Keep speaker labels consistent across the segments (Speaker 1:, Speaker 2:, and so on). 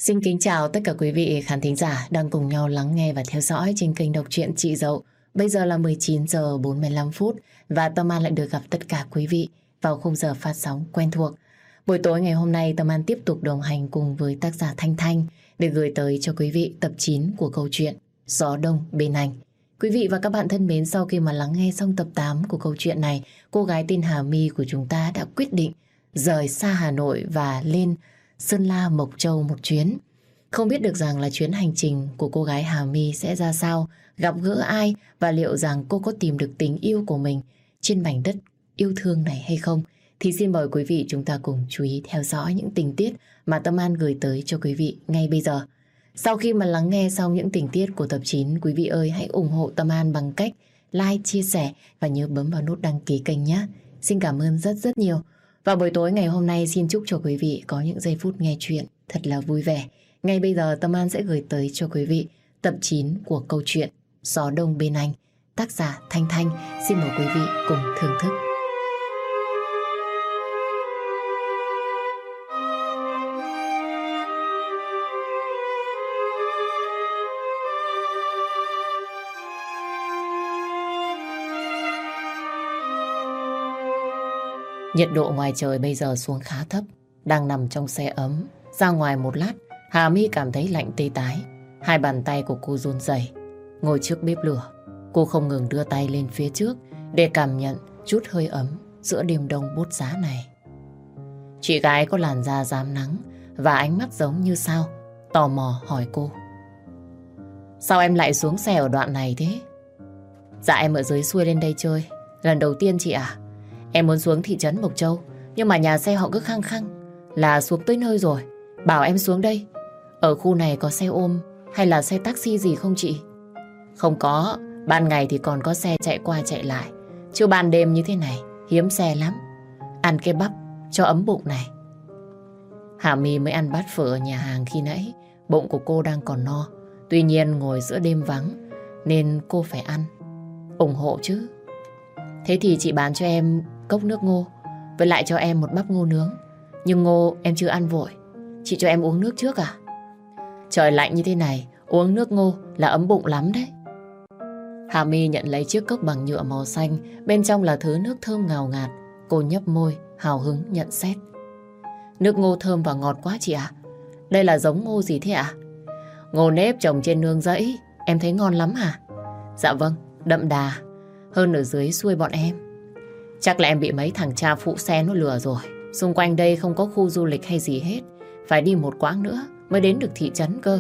Speaker 1: Xin kính chào tất cả quý vị khán thính giả đang cùng nhau lắng nghe và theo dõi trên kênh đọc truyện Chị Dậu. Bây giờ là 19 giờ 45 phút và Tâm An lại được gặp tất cả quý vị vào khung giờ phát sóng quen thuộc. Buổi tối ngày hôm nay Tâm An tiếp tục đồng hành cùng với tác giả Thanh Thanh để gửi tới cho quý vị tập 9 của câu chuyện Gió Đông Bên Anh. Quý vị và các bạn thân mến, sau khi mà lắng nghe xong tập 8 của câu chuyện này, cô gái tên Hà My của chúng ta đã quyết định rời xa Hà Nội và lên Sơn La Mộc Châu một chuyến. Không biết được rằng là chuyến hành trình của cô gái Hà My sẽ ra sao, gặp gỡ ai và liệu rằng cô có tìm được tình yêu của mình trên mảnh đất yêu thương này hay không. Thì xin mời quý vị chúng ta cùng chú ý theo dõi những tình tiết mà Tâm An gửi tới cho quý vị ngay bây giờ. Sau khi mà lắng nghe xong những tình tiết của tập 9, quý vị ơi hãy ủng hộ Tâm An bằng cách like, chia sẻ và nhớ bấm vào nút đăng ký kênh nhé. Xin cảm ơn rất rất nhiều. Và buổi tối ngày hôm nay xin chúc cho quý vị có những giây phút nghe chuyện thật là vui vẻ. Ngay bây giờ Tâm An sẽ gửi tới cho quý vị tập 9 của câu chuyện Gió Đông Bên Anh, tác giả Thanh Thanh. Xin mời quý vị cùng thưởng thức. Nhiệt độ ngoài trời bây giờ xuống khá thấp. Đang nằm trong xe ấm, ra ngoài một lát Hà My cảm thấy lạnh tê tái. Hai bàn tay của cô run rẩy. Ngồi trước bếp lửa, cô không ngừng đưa tay lên phía trước để cảm nhận chút hơi ấm giữa đêm đông buốt giá này. Chị gái có làn da rám nắng và ánh mắt giống như sao, tò mò hỏi cô: sao em lại xuống xe ở đoạn này thế? Dạ em ở dưới xuôi lên đây chơi. Lần đầu tiên chị ạ. Em muốn xuống thị trấn Mộc Châu, nhưng mà nhà xe họ cứ khăng khăng là xuống tới nơi rồi, bảo em xuống đây. Ở khu này có xe ôm hay là xe taxi gì không chị? Không có, ban ngày thì còn có xe chạy qua chạy lại, chứ ban đêm như thế này hiếm xe lắm. Ăn cái bắp cho ấm bụng này. Hà My mới ăn bát phở ở nhà hàng khi nãy, bụng của cô đang còn no. Tuy nhiên ngồi giữa đêm vắng nên cô phải ăn. Ủng hộ chứ. Thế thì chị bán cho em cốc nước ngô, với lại cho em một bắp ngô nướng. Nhưng ngô em chưa ăn vội, chị cho em uống nước trước à? Trời lạnh như thế này, uống nước ngô là ấm bụng lắm đấy. Hà My nhận lấy chiếc cốc bằng nhựa màu xanh, bên trong là thứ nước thơm ngào ngạt. Cô nhấp môi, hào hứng nhận xét: nước ngô thơm và ngọt quá chị ạ. Đây là giống ngô gì thế ạ? Ngô nếp trồng trên nương rẫy, em thấy ngon lắm hả? Dạ vâng, đậm đà hơn ở dưới xuôi bọn em. Chắc là em bị mấy thằng cha phụ xe nó lừa rồi. Xung quanh đây không có khu du lịch hay gì hết, phải đi một quãng nữa mới đến được thị trấn cơ.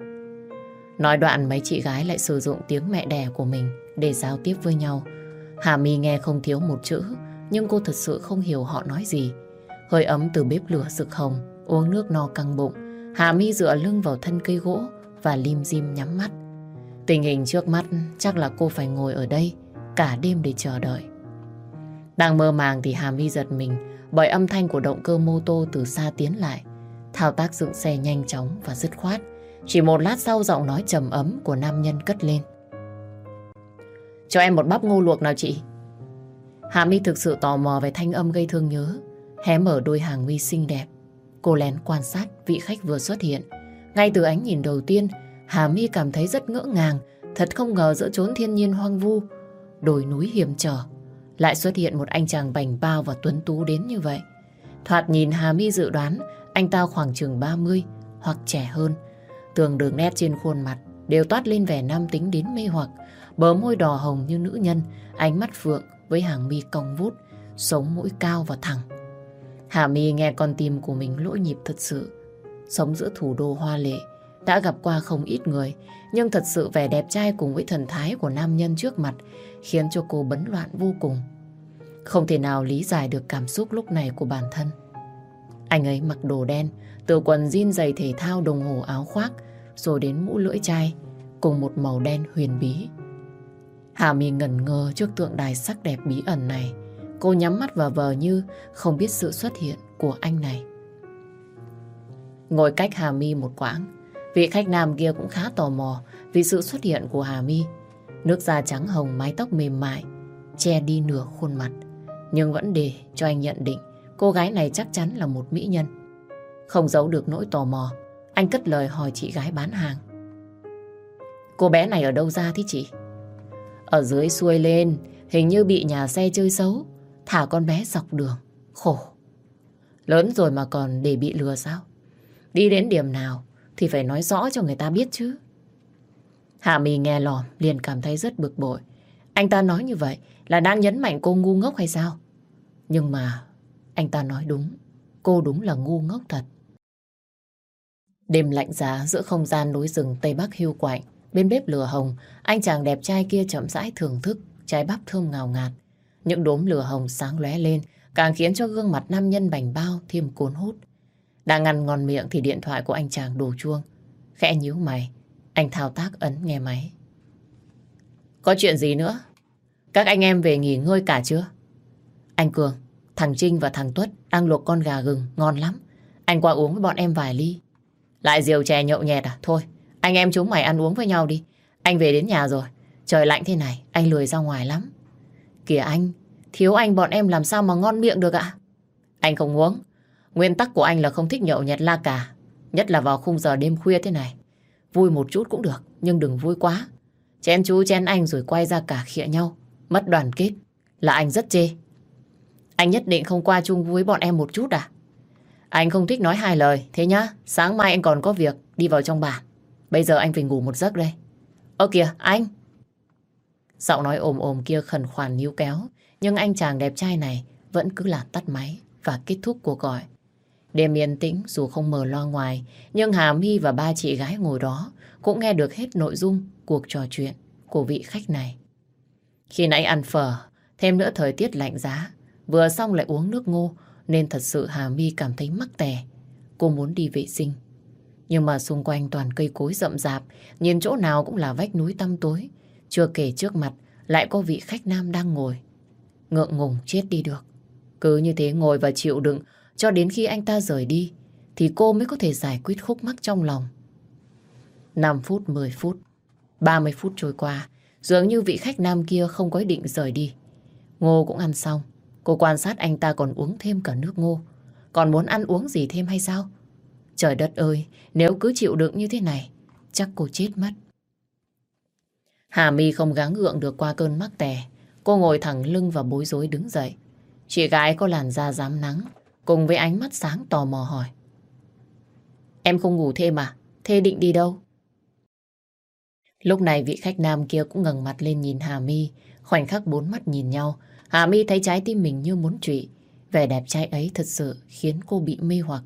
Speaker 1: Nói đoạn mấy chị gái lại sử dụng tiếng mẹ đẻ của mình để giao tiếp với nhau. Hà My nghe không thiếu một chữ, nhưng cô thật sự không hiểu họ nói gì. Hơi ấm từ bếp lửa rực hồng, uống nước no căng bụng. Hà My dựa lưng vào thân cây gỗ và lim dim nhắm mắt. Tình hình trước mắt chắc là cô phải ngồi ở đây cả đêm để chờ đợi. Đang mơ màng thì Hà My giật mình bởi âm thanh của động cơ mô tô từ xa tiến lại. Thao tác dựng xe nhanh chóng và dứt khoát. Chỉ một lát sau giọng nói trầm ấm của nam nhân cất lên: cho em một bắp ngô luộc nào chị. Hà My thực sự tò mò về thanh âm gây thương nhớ. Hé mở đôi hàng mi xinh đẹp, cô lén quan sát vị khách vừa xuất hiện. Ngay từ ánh nhìn đầu tiên, Hà My cảm thấy rất ngỡ ngàng. Thật không ngờ giữa chốn thiên nhiên hoang vu, đồi núi hiểm trở, lại xuất hiện một anh chàng bảnh bao và tuấn tú đến như vậy. Thoạt nhìn Hà My dự đoán anh ta khoảng chừng 30 hoặc trẻ hơn. Từng đường nét trên khuôn mặt đều toát lên vẻ nam tính đến mê hoặc. Bờ môi đỏ hồng như nữ nhân, ánh mắt phượng với hàng mi cong vút, sống mũi cao và thẳng. Hà My nghe con tim của mình lỗi nhịp thật sự. Sống giữa thủ đô hoa lệ, đã gặp qua không ít người, nhưng thật sự vẻ đẹp trai cùng với thần thái của nam nhân trước mặt khiến cho cô bấn loạn vô cùng. Không thể nào lý giải được cảm xúc lúc này của bản thân. Anh ấy mặc đồ đen, từ quần jean, giày thể thao, đồng hồ, áo khoác, rồi đến mũ lưỡi chai cùng một màu đen huyền bí. Hà My ngẩn ngơ trước tượng đài sắc đẹp bí ẩn này. Cô nhắm mắt và vờ như không biết sự xuất hiện của anh này. Ngồi cách Hà My một quãng, vị khách nam kia cũng khá tò mò vì sự xuất hiện của Hà My. Nước da trắng hồng, mái tóc mềm mại che đi nửa khuôn mặt, nhưng vẫn để cho anh nhận định cô gái này chắc chắn là một mỹ nhân. Không giấu được nỗi tò mò, Anh cất lời hỏi chị gái bán hàng. Cô bé này ở đâu ra thế chị? Ở dưới xuôi lên, hình như bị nhà xe chơi xấu, thả con bé dọc đường. Khổ. Lớn rồi mà còn để bị lừa sao? Đi đến điểm nào thì phải nói rõ cho người ta biết chứ. Hà My nghe lỏm liền cảm thấy rất bực bội. Anh ta nói như vậy là đang nhấn mạnh cô ngu ngốc hay sao? Nhưng mà anh ta nói đúng. Cô đúng là ngu ngốc thật. Đêm lạnh giá giữa không gian núi rừng Tây Bắc hiu quạnh. Bên bếp lửa hồng, anh chàng đẹp trai kia chậm rãi thưởng thức trái bắp thơm ngào ngạt. Những đốm lửa hồng sáng lóe lên càng khiến cho gương mặt nam nhân bảnh bao thêm cuốn hút. Đang ăn ngon miệng thì điện thoại của anh chàng đổ chuông. Khẽ nhíu mày, anh thao tác ấn nghe máy. Có chuyện gì nữa? Các anh em về nghỉ ngơi cả chưa? Anh Cường, thằng Trinh và thằng Tuất đang luộc con gà gừng ngon lắm. Anh qua uống với bọn em vài ly. Lại rượu chè nhậu nhẹt à? Thôi, anh em chúng mày ăn uống với nhau đi. Anh về đến nhà rồi. Trời lạnh thế này, anh lười ra ngoài lắm. Kìa anh, thiếu anh bọn em làm sao mà ngon miệng được ạ? Anh không uống. Nguyên tắc của anh là không thích nhậu nhẹt la cà. Nhất là vào khung giờ đêm khuya thế này. Vui một chút cũng được, nhưng đừng vui quá. Chen chú chen anh rồi quay ra cả khịa nhau. Mất đoàn kết là anh rất chê. Anh nhất định không qua chung với bọn em một chút à? Anh không thích nói hai lời. Thế nhá, sáng mai anh còn có việc đi vào trong bản. Bây giờ anh phải ngủ một giấc đây. Ơ kìa, anh! Giọng nói ồm ồm kia khẩn khoản níu kéo. Nhưng anh chàng đẹp trai này vẫn cứ là tắt máy và kết thúc cuộc gọi. Đêm yên tĩnh dù không mở loa ngoài, nhưng Hà My và ba chị gái ngồi đó cũng nghe được hết nội dung cuộc trò chuyện của vị khách này. Khi nãy ăn phở, thêm nữa thời tiết lạnh giá, vừa xong lại uống nước ngô, nên thật sự Hà My cảm thấy mắc tè. Cô muốn đi vệ sinh. Nhưng mà xung quanh toàn cây cối rậm rạp, nhìn chỗ nào cũng là vách núi tăm tối. Chưa kể trước mặt lại có vị khách nam đang ngồi. Ngượng ngùng chết đi được. Cứ như thế ngồi và chịu đựng cho đến khi anh ta rời đi thì cô mới có thể giải quyết khúc mắc trong lòng. 5 phút, 10 phút, 30 phút trôi qua, dường như vị khách nam kia không có ý định rời đi. Ngô cũng ăn xong. Cô quan sát anh ta còn uống thêm cả nước ngô. Còn muốn ăn uống gì thêm hay sao? Trời đất ơi, nếu cứ chịu đựng như thế này, chắc cô chết mất. Hà My không gắng gượng được qua cơn mắc tè. Cô ngồi thẳng lưng và bối rối đứng dậy. Chị gái có làn da rám nắng, cùng với ánh mắt sáng tò mò hỏi. Em không ngủ thêm à? Thế định đi đâu? Lúc này vị khách nam kia cũng ngẩng mặt lên nhìn Hà My. Khoảnh khắc bốn mắt nhìn nhau, Hà My thấy trái tim mình như muốn trụy. Vẻ đẹp trai ấy thật sự khiến cô bị mê hoặc.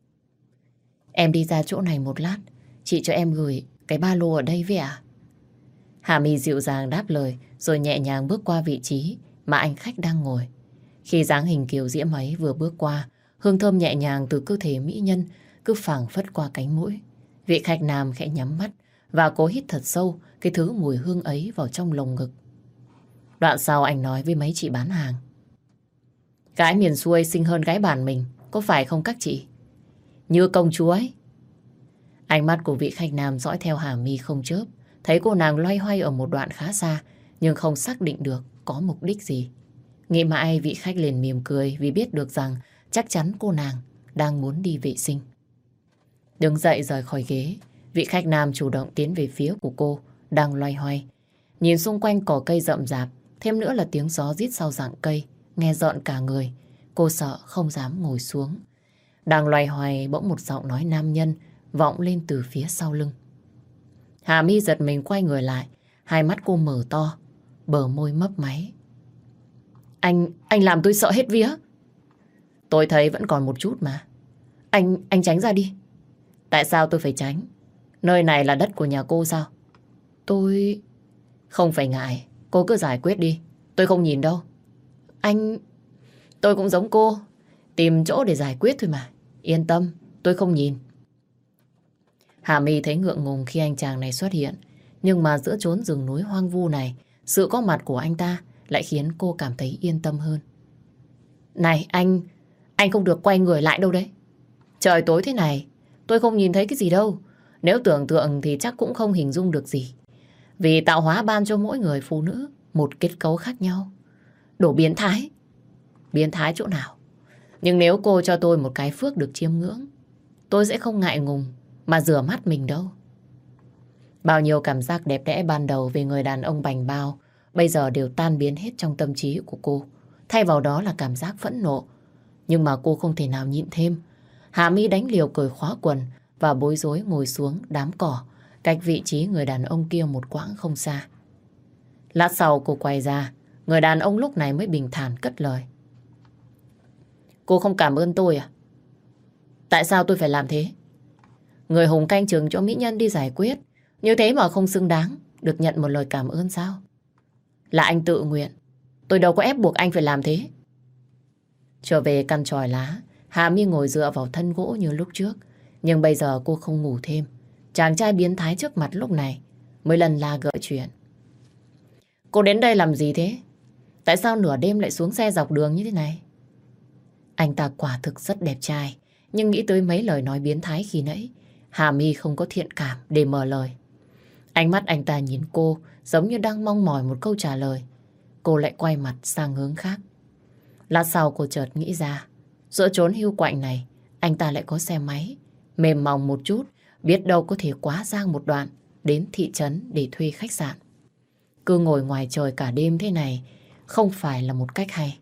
Speaker 1: Em đi ra chỗ này một lát, chị cho em gửi cái ba lô ở đây với ạ. Hà My dịu dàng đáp lời rồi nhẹ nhàng bước qua vị trí mà anh khách đang ngồi. Khi dáng hình kiều diễm ấy vừa bước qua, hương thơm nhẹ nhàng từ cơ thể mỹ nhân cứ phảng phất qua cánh mũi. Vị khách nam khẽ nhắm mắt và cố hít thật sâu cái thứ mùi hương ấy vào trong lồng ngực. Đoạn sau anh nói với mấy chị bán hàng. Gái miền xuôi xinh hơn gái bản mình, có phải không các chị? Như công chúa ấy. Ánh mắt của vị khách nam dõi theo Hà My không chớp. Thấy cô nàng loay hoay ở một đoạn khá xa, nhưng không xác định được có mục đích gì. Nghĩ mãi vị khách liền mỉm cười vì biết được rằng chắc chắn cô nàng đang muốn đi vệ sinh. Đứng dậy rời khỏi ghế, vị khách nam chủ động tiến về phía của cô đang loay hoay. Nhìn xung quanh cỏ cây rậm rạp, thêm nữa là tiếng gió rít sau rặng cây, nghe rợn cả người. Cô sợ không dám ngồi xuống. Đang loay hoay bỗng một giọng nói nam nhân vọng lên từ phía sau lưng. Hà My giật mình quay người lại, hai mắt cô mở to, bờ môi mấp máy. Anh làm tôi sợ hết vía. Tôi thấy vẫn còn một chút mà. Anh tránh ra đi. Tại sao tôi phải tránh? Nơi này là đất của nhà cô sao? Tôi... Không phải ngại, cô cứ giải quyết đi. Tôi không nhìn đâu. Tôi cũng giống cô, tìm chỗ để giải quyết thôi mà. Yên tâm, tôi không nhìn. Hà My thấy ngượng ngùng khi anh chàng này xuất hiện. Nhưng mà giữa chốn rừng núi hoang vu này, sự có mặt của anh ta lại khiến cô cảm thấy yên tâm hơn. Này anh không được quay người lại đâu đấy. Trời tối thế này, tôi không nhìn thấy cái gì đâu. Nếu tưởng tượng thì chắc cũng không hình dung được gì. Vì tạo hóa ban cho mỗi người phụ nữ một kết cấu khác nhau. Đồ biến thái. Biến thái chỗ nào? Nhưng nếu cô cho tôi một cái phước được chiêm ngưỡng, tôi sẽ không ngại ngùng mà rửa mắt mình đâu. Bao nhiêu cảm giác đẹp đẽ ban đầu về người đàn ông bảnh bao bây giờ đều tan biến hết trong tâm trí của cô. Thay vào đó là cảm giác phẫn nộ. Nhưng mà cô không thể nào nhịn thêm. Hà My đánh liều cởi khóa quần và bối rối ngồi xuống đám cỏ cách vị trí người đàn ông kia một quãng không xa. Lát sau cô quay ra, người đàn ông lúc này mới bình thản cất lời. Cô không cảm ơn tôi à? Tại sao tôi phải làm thế? Người hùng canh chừng cho mỹ nhân đi giải quyết, như thế mà không xứng đáng được nhận một lời cảm ơn sao? Là anh tự nguyện, tôi đâu có ép buộc anh phải làm thế. Trở về căn chòi lá, Hà My ngồi dựa vào thân gỗ như lúc trước. Nhưng bây giờ cô không ngủ thêm. Chàng trai biến thái trước mặt lúc này mới lần la gợi chuyện. Cô đến đây làm gì thế? Tại sao nửa đêm lại xuống xe dọc đường như thế này? Anh ta quả thực rất đẹp trai, nhưng nghĩ tới mấy lời nói biến thái khi nãy, Hà My không có thiện cảm để mở lời. Ánh mắt anh ta nhìn cô giống như đang mong mỏi một câu trả lời. Cô lại quay mặt sang hướng khác. Lát sau cô chợt nghĩ ra, giữa chốn hiu quạnh này, anh ta lại có xe máy, mềm mỏng một chút, biết đâu có thể quá giang một đoạn đến thị trấn để thuê khách sạn. Cứ ngồi ngoài trời cả đêm thế này không phải là một cách hay.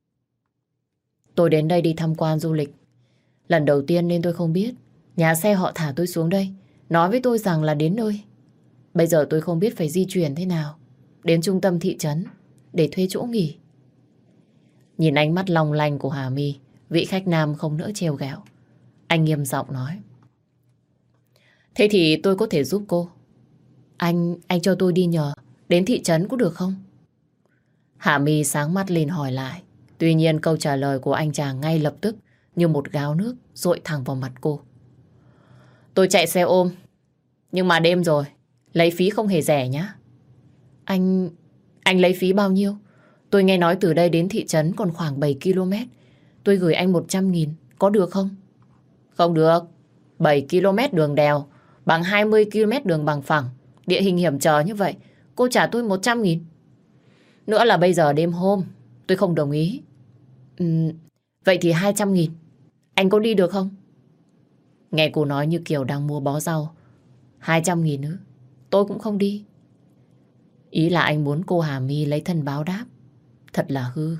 Speaker 1: Tôi đến đây đi tham quan du lịch. Lần đầu tiên nên tôi không biết. Nhà xe họ thả tôi xuống đây, nói với tôi rằng là đến nơi. Bây giờ tôi không biết phải di chuyển thế nào đến trung tâm thị trấn để thuê chỗ nghỉ. Nhìn ánh mắt long lanh của Hà My, vị khách nam không nỡ trêu ghẹo. Anh nghiêm giọng nói. Thế thì tôi có thể giúp cô. Anh cho tôi đi nhờ đến thị trấn có được không? Hà My sáng mắt lên hỏi lại. Tuy nhiên câu trả lời của anh chàng ngay lập tức như một gáo nước dội thẳng vào mặt cô. Tôi chạy xe ôm, nhưng mà đêm rồi, lấy phí không hề rẻ nhá. Anh lấy phí bao nhiêu? Tôi nghe nói từ đây đến thị trấn còn khoảng 7 km. Tôi gửi anh 100.000, có được không? Không được. 7 km đường đèo bằng 20 km đường bằng phẳng. Địa hình hiểm trở như vậy, cô trả tôi 100.000. Nữa là bây giờ đêm hôm, tôi không đồng ý. Vậy thì 200.000. Anh có đi được không? Nghe cô nói như kiểu đang mua bó rau. 200.000 nữa, tôi cũng không đi. Ý là anh muốn cô Hà My lấy thân báo đáp. Thật là hư.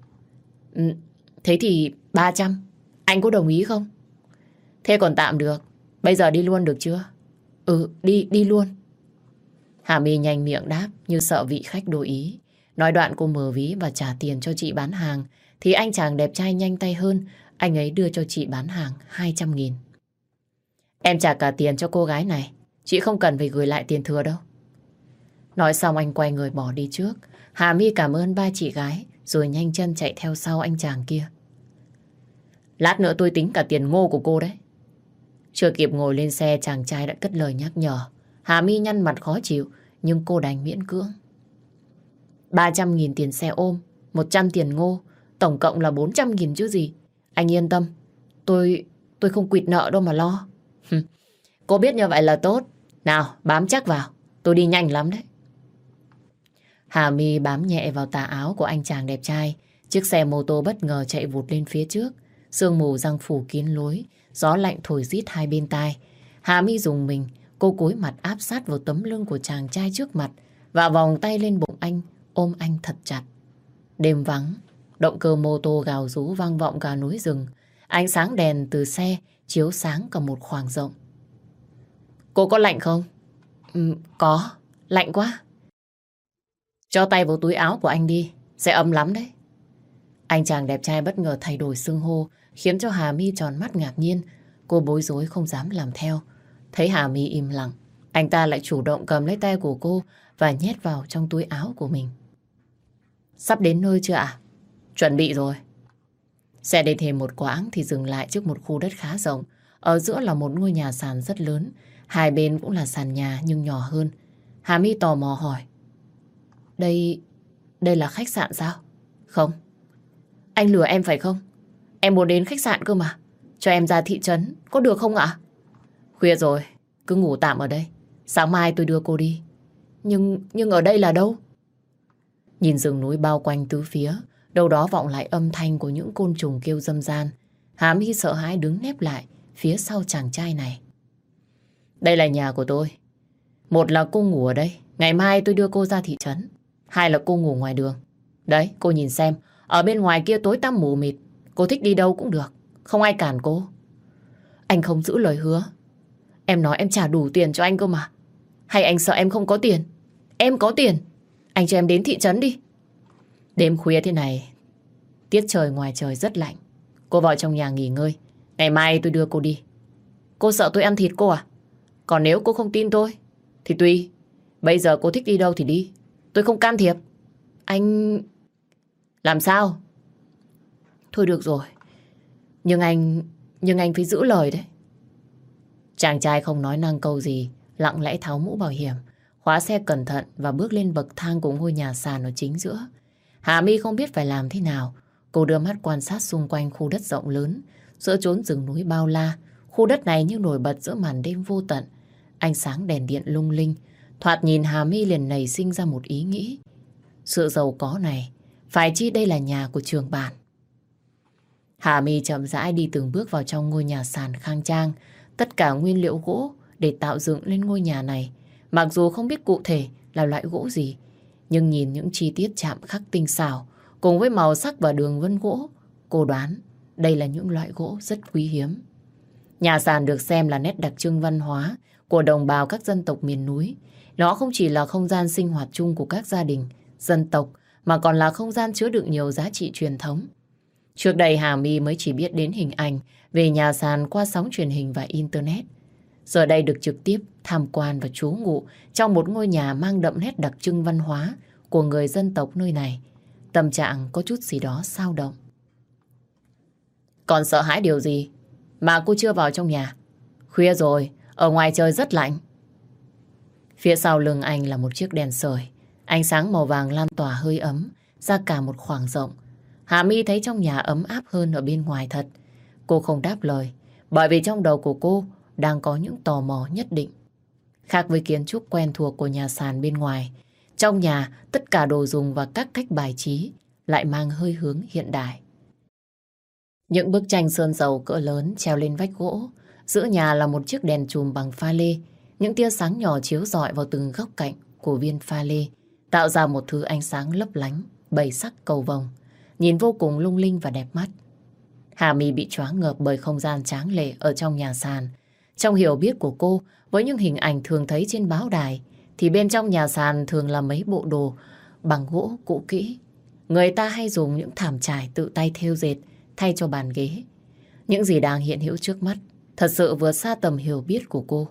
Speaker 1: Thế thì 300. Anh có đồng ý không? Thế còn tạm được. Bây giờ đi luôn được chưa? Đi luôn. Hà My nhanh miệng đáp như sợ vị khách đổi ý. Nói đoạn cô mở ví và trả tiền cho chị bán hàng. Thì anh chàng đẹp trai nhanh tay hơn. Anh ấy đưa cho chị bán hàng 200.000. Em trả cả tiền cho cô gái này. Chị không cần phải gửi lại tiền thừa đâu. Nói xong anh quay người bỏ đi trước. Hà My cảm ơn ba chị gái rồi nhanh chân chạy theo sau anh chàng kia. Lát nữa tôi tính cả tiền ngô của cô đấy. Chưa kịp ngồi lên xe, chàng trai đã cất lời nhắc nhở. Hà My nhăn mặt khó chịu, nhưng cô đành miễn cưỡng. 300.000 tiền xe ôm, 100 tiền ngô, tổng cộng là 400.000 chứ gì. Anh yên tâm, tôi không quỵt nợ đâu mà lo. Cô biết như vậy là tốt. Nào, bám chắc vào, tôi đi nhanh lắm đấy. Hà My bám nhẹ vào tà áo của anh chàng đẹp trai. Chiếc xe mô tô bất ngờ chạy vụt lên phía trước. Sương mù giăng phủ kín lối, gió lạnh thổi rít hai bên tai. Hà My dùng mình, cô cúi mặt áp sát vào tấm lưng của chàng trai trước mặt và vòng tay lên bụng anh, ôm anh thật chặt. Đêm vắng, động cơ mô tô gào rú vang vọng cả núi rừng. Ánh sáng đèn từ xe chiếu sáng cả một khoảng rộng. Cô có lạnh không? Có, lạnh quá. Cho tay vào túi áo của anh đi, sẽ ấm lắm đấy. Anh chàng đẹp trai bất ngờ thay đổi xưng hô, khiến cho Hà My tròn mắt ngạc nhiên. Cô bối rối không dám làm theo. Thấy Hà My im lặng, anh ta lại chủ động cầm lấy tay của cô và nhét vào trong túi áo của mình. Sắp đến nơi chưa ạ? Chuẩn bị rồi. Xe đi thêm một quãng thì dừng lại trước một khu đất khá rộng. Ở giữa là một ngôi nhà sàn rất lớn. Hai bên cũng là sàn nhà nhưng nhỏ hơn. Hà My tò mò hỏi. Đây là khách sạn sao? Không. Anh lừa em phải không? Em muốn đến khách sạn cơ mà. Cho em ra thị trấn, có được không ạ? Khuya rồi, cứ ngủ tạm ở đây. Sáng mai tôi đưa cô đi. Nhưng ở đây là đâu? Nhìn rừng núi bao quanh tứ phía, đâu đó vọng lại âm thanh của những côn trùng kêu râm ran. Hà My sợ hãi đứng nép lại phía sau chàng trai này. Đây là nhà của tôi. Một là cô ngủ ở đây, ngày mai tôi đưa cô ra thị trấn. Hai là cô ngủ ngoài đường. Đấy, cô nhìn xem, ở bên ngoài kia tối tăm mù mịt, cô thích đi đâu cũng được, không ai cản cô. Anh không giữ lời hứa. Em nói em trả đủ tiền cho anh cơ mà. Hay anh sợ em không có tiền? Em có tiền. Anh cho em đến thị trấn đi. Đêm khuya thế này, tiết trời ngoài trời rất lạnh. Cô vào trong nhà nghỉ ngơi. Ngày mai tôi đưa cô đi. Cô sợ tôi ăn thịt cô à? Còn nếu cô không tin tôi thì tùy. Bây giờ cô thích đi đâu thì đi. Tôi không can thiệp. Anh... Làm sao? Thôi được rồi. Nhưng anh phải giữ lời đấy. Chàng trai không nói năng câu gì, lặng lẽ tháo mũ bảo hiểm, khóa xe cẩn thận và bước lên bậc thang của ngôi nhà sàn ở chính giữa. Hà My không biết phải làm thế nào. Cô đưa mắt quan sát xung quanh khu đất rộng lớn, giữa chốn rừng núi bao la. Khu đất này như nổi bật giữa màn đêm vô tận. Ánh sáng đèn điện lung linh. Thoạt nhìn Hà My liền nảy sinh ra một ý nghĩ. Sự giàu có này, phải chi đây là nhà của Trường Bản? Hà My chậm rãi đi từng bước vào trong ngôi nhà sàn khang trang. Tất cả nguyên liệu gỗ để tạo dựng lên ngôi nhà này. Mặc dù không biết cụ thể là loại gỗ gì, nhưng nhìn những chi tiết chạm khắc tinh xảo cùng với màu sắc và đường vân gỗ, cô đoán đây là những loại gỗ rất quý hiếm. Nhà sàn được xem là nét đặc trưng văn hóa của đồng bào các dân tộc miền núi. Nó không chỉ là không gian sinh hoạt chung của các gia đình, dân tộc, mà còn là không gian chứa đựng nhiều giá trị truyền thống. Trước đây Hà My mới chỉ biết đến hình ảnh về nhà sàn qua sóng truyền hình và Internet. Giờ đây được trực tiếp tham quan và trú ngụ trong một ngôi nhà mang đậm nét đặc trưng văn hóa của người dân tộc nơi này. Tâm trạng có chút gì đó xao động. Còn sợ hãi điều gì mà cô chưa vào trong nhà? Khuya rồi, ở ngoài trời rất lạnh. Phía sau lưng anh là một chiếc đèn sưởi, ánh sáng màu vàng lan tỏa hơi ấm ra cả một khoảng rộng. Hà My thấy trong nhà ấm áp hơn ở bên ngoài thật. Cô không đáp lời, bởi vì trong đầu của cô đang có những tò mò nhất định. Khác với kiến trúc quen thuộc của nhà sàn bên ngoài, trong nhà tất cả đồ dùng và các cách bài trí lại mang hơi hướng hiện đại. Những bức tranh sơn dầu cỡ lớn treo lên vách gỗ. Giữa nhà là một chiếc đèn chùm bằng pha lê. Những tia sáng nhỏ chiếu rọi vào từng góc cạnh của viên pha lê, tạo ra một thứ ánh sáng lấp lánh, bảy sắc cầu vồng, nhìn vô cùng lung linh và đẹp mắt. Hà My bị choáng ngợp bởi không gian tráng lệ ở trong nhà sàn. Trong hiểu biết của cô, với những hình ảnh thường thấy trên báo đài, thì bên trong nhà sàn thường là mấy bộ đồ bằng gỗ cũ kỹ. Người ta hay dùng những thảm trải tự tay thêu dệt thay cho bàn ghế. Những gì đang hiện hữu trước mắt thật sự vượt xa tầm hiểu biết của cô.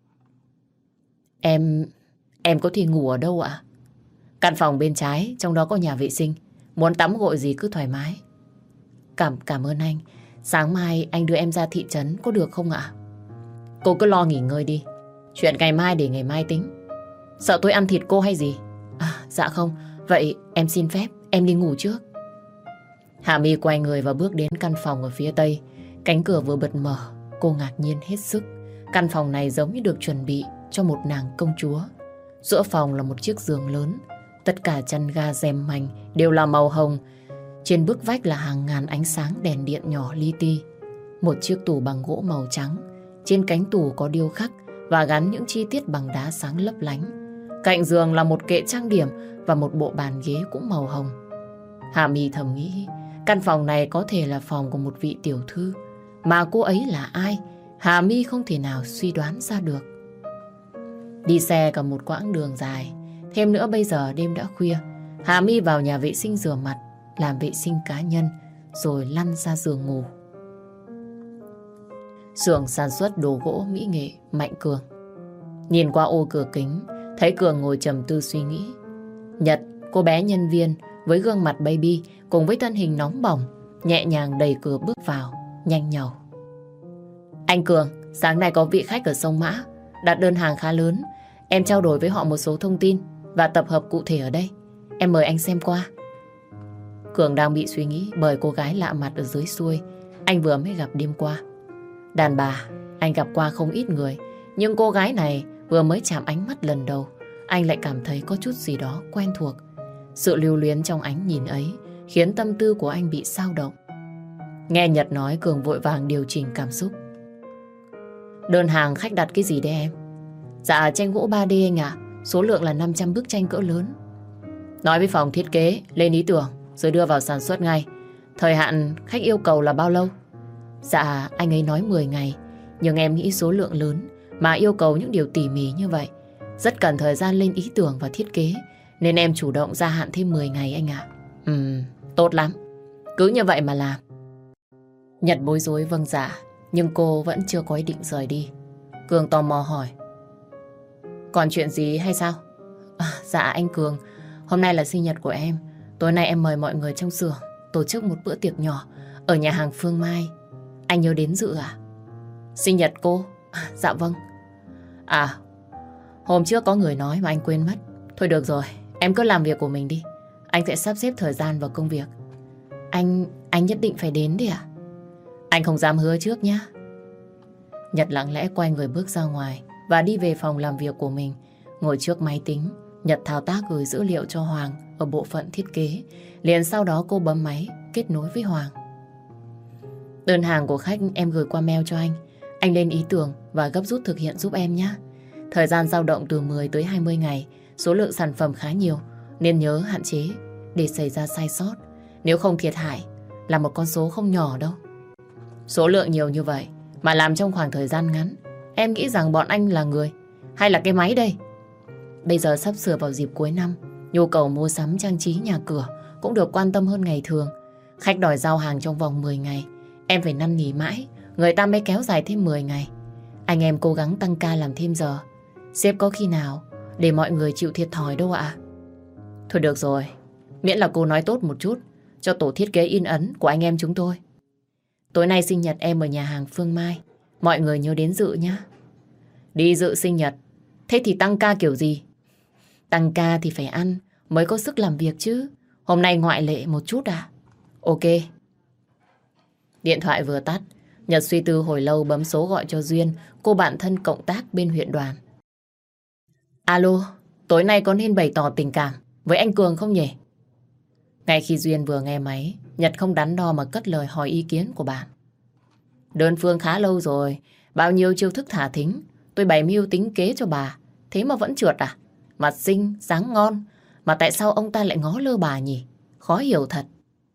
Speaker 1: Em có thể ngủ ở đâu ạ? Căn phòng bên trái, trong đó có nhà vệ sinh. Muốn tắm gội gì cứ thoải mái. Cảm ơn anh. Sáng mai anh đưa em ra thị trấn có được không ạ? Cô cứ lo nghỉ ngơi đi. Chuyện ngày mai để ngày mai tính. Sợ tôi ăn thịt cô hay gì? Dạ không. Vậy em xin phép, em đi ngủ trước. Hà My quay người và bước đến căn phòng ở phía tây. Cánh cửa vừa bật mở, cô ngạc nhiên hết sức. Căn phòng này giống như được chuẩn bị cho một nàng công chúa. Giữa phòng là một chiếc giường lớn. Tất cả chăn ga rèm mành đều là màu hồng. Trên bức vách là hàng ngàn ánh sáng đèn điện nhỏ li ti. Một chiếc tủ bằng gỗ màu trắng. Trên cánh tủ có điêu khắc và gắn những chi tiết bằng đá sáng lấp lánh. Cạnh giường là một kệ trang điểm và một bộ bàn ghế cũng màu hồng. Hà My thầm nghĩ, căn phòng này có thể là phòng của một vị tiểu thư. Mà cô ấy là ai? Hà My không thể nào suy đoán ra được. Đi xe cả một quãng đường dài. Thêm nữa bây giờ đêm đã khuya. Hà My vào nhà vệ sinh rửa mặt, làm vệ sinh cá nhân, rồi lăn ra giường ngủ. Xưởng sản xuất đồ gỗ mỹ nghệ Mạnh Cường. Nhìn qua ô cửa kính, thấy Cường ngồi trầm tư suy nghĩ. Nhật, cô bé nhân viên với gương mặt baby cùng với thân hình nóng bỏng, nhẹ nhàng đẩy cửa bước vào, nhanh nhảu. Anh Cường, sáng nay có vị khách ở sông Mã, đặt đơn hàng khá lớn. Em trao đổi với họ một số thông tin và tập hợp cụ thể ở đây. Em mời anh xem qua. Cường đang bị suy nghĩ bởi cô gái lạ mặt ở dưới xuôi anh vừa mới gặp đêm qua. Đàn bà, anh gặp qua không ít người, nhưng cô gái này vừa mới chạm ánh mắt lần đầu, anh lại cảm thấy có chút gì đó quen thuộc. Sự lưu luyến trong ánh nhìn ấy khiến tâm tư của anh bị xao động. Nghe Nhật nói, Cường vội vàng điều chỉnh cảm xúc. Đơn hàng khách đặt cái gì đấy em? Dạ tranh gỗ 3D anh ạ. Số lượng là 500 bức tranh cỡ lớn. Nói với phòng thiết kế lên ý tưởng rồi đưa vào sản xuất ngay. Thời hạn khách yêu cầu là bao lâu? Dạ anh ấy nói 10 ngày. Nhưng em nghĩ số lượng lớn mà yêu cầu những điều tỉ mỉ như vậy rất cần thời gian lên ý tưởng và thiết kế. Nên em chủ động gia hạn thêm 10 ngày anh ạ. Tốt lắm. Cứ như vậy mà làm. Nhật bối rối vâng dạ. Nhưng cô vẫn chưa có ý định rời đi. Cường tò mò hỏi. Còn chuyện gì hay sao? Dạ anh Cường, hôm nay là sinh nhật của em. Tối nay em mời mọi người trong xưởng tổ chức một bữa tiệc nhỏ ở nhà hàng Phương Mai. Anh nhớ đến dự à? Sinh nhật cô? Dạ vâng. À, hôm trước có người nói mà anh quên mất. Thôi được rồi, em cứ làm việc của mình đi. Anh sẽ sắp xếp thời gian vào công việc. Anh nhất định phải đến đi à? Anh không dám hứa trước nhá. Nhật lặng lẽ quay người bước ra ngoài và đi về phòng làm việc của mình. Ngồi trước máy tính, Nhật thao tác gửi dữ liệu cho Hoàng ở bộ phận thiết kế. Liền sau đó cô bấm máy kết nối với Hoàng. Đơn hàng của khách em gửi qua mail cho anh. Anh lên ý tưởng và gấp rút thực hiện giúp em nhé. Thời gian dao động từ 10 tới 20 ngày. Số lượng sản phẩm khá nhiều nên nhớ hạn chế để xảy ra sai sót. Nếu không thiệt hại là một con số không nhỏ đâu. Số lượng nhiều như vậy mà làm trong khoảng thời gian ngắn, em nghĩ rằng bọn anh là người hay là cái máy đây? Bây giờ sắp sửa vào dịp cuối năm, nhu cầu mua sắm trang trí nhà cửa cũng được quan tâm hơn ngày thường. Khách đòi giao hàng trong vòng 10 ngày, em phải năn nỉ mãi, người ta mới kéo dài thêm 10 ngày. Anh em cố gắng tăng ca làm thêm giờ. Sếp có khi nào để mọi người chịu thiệt thòi đâu ạ. Thôi được rồi, miễn là cô nói tốt một chút cho tổ thiết kế in ấn của anh em chúng tôi. Tối nay sinh nhật em ở nhà hàng Phương Mai, mọi người nhớ đến dự nhé. Đi dự sinh nhật, thế thì tăng ca kiểu gì? Tăng ca thì phải ăn mới có sức làm việc chứ. Hôm nay ngoại lệ một chút à? Ok. Điện thoại vừa tắt, Nhật suy tư hồi lâu bấm số gọi cho Duyên, cô bạn thân cộng tác bên huyện đoàn. Alo, tối nay có nên bày tỏ tình cảm với anh Cường không nhỉ? Ngay khi Duyên vừa nghe máy, Nhật không đắn đo mà cất lời hỏi ý kiến của bạn. Đơn phương khá lâu rồi, bao nhiêu chiêu thức thả thính, tôi bày mưu tính kế cho bà, thế mà vẫn trượt à? Mặt xinh, dáng ngon, mà tại sao ông ta lại ngó lơ bà nhỉ? Khó hiểu thật.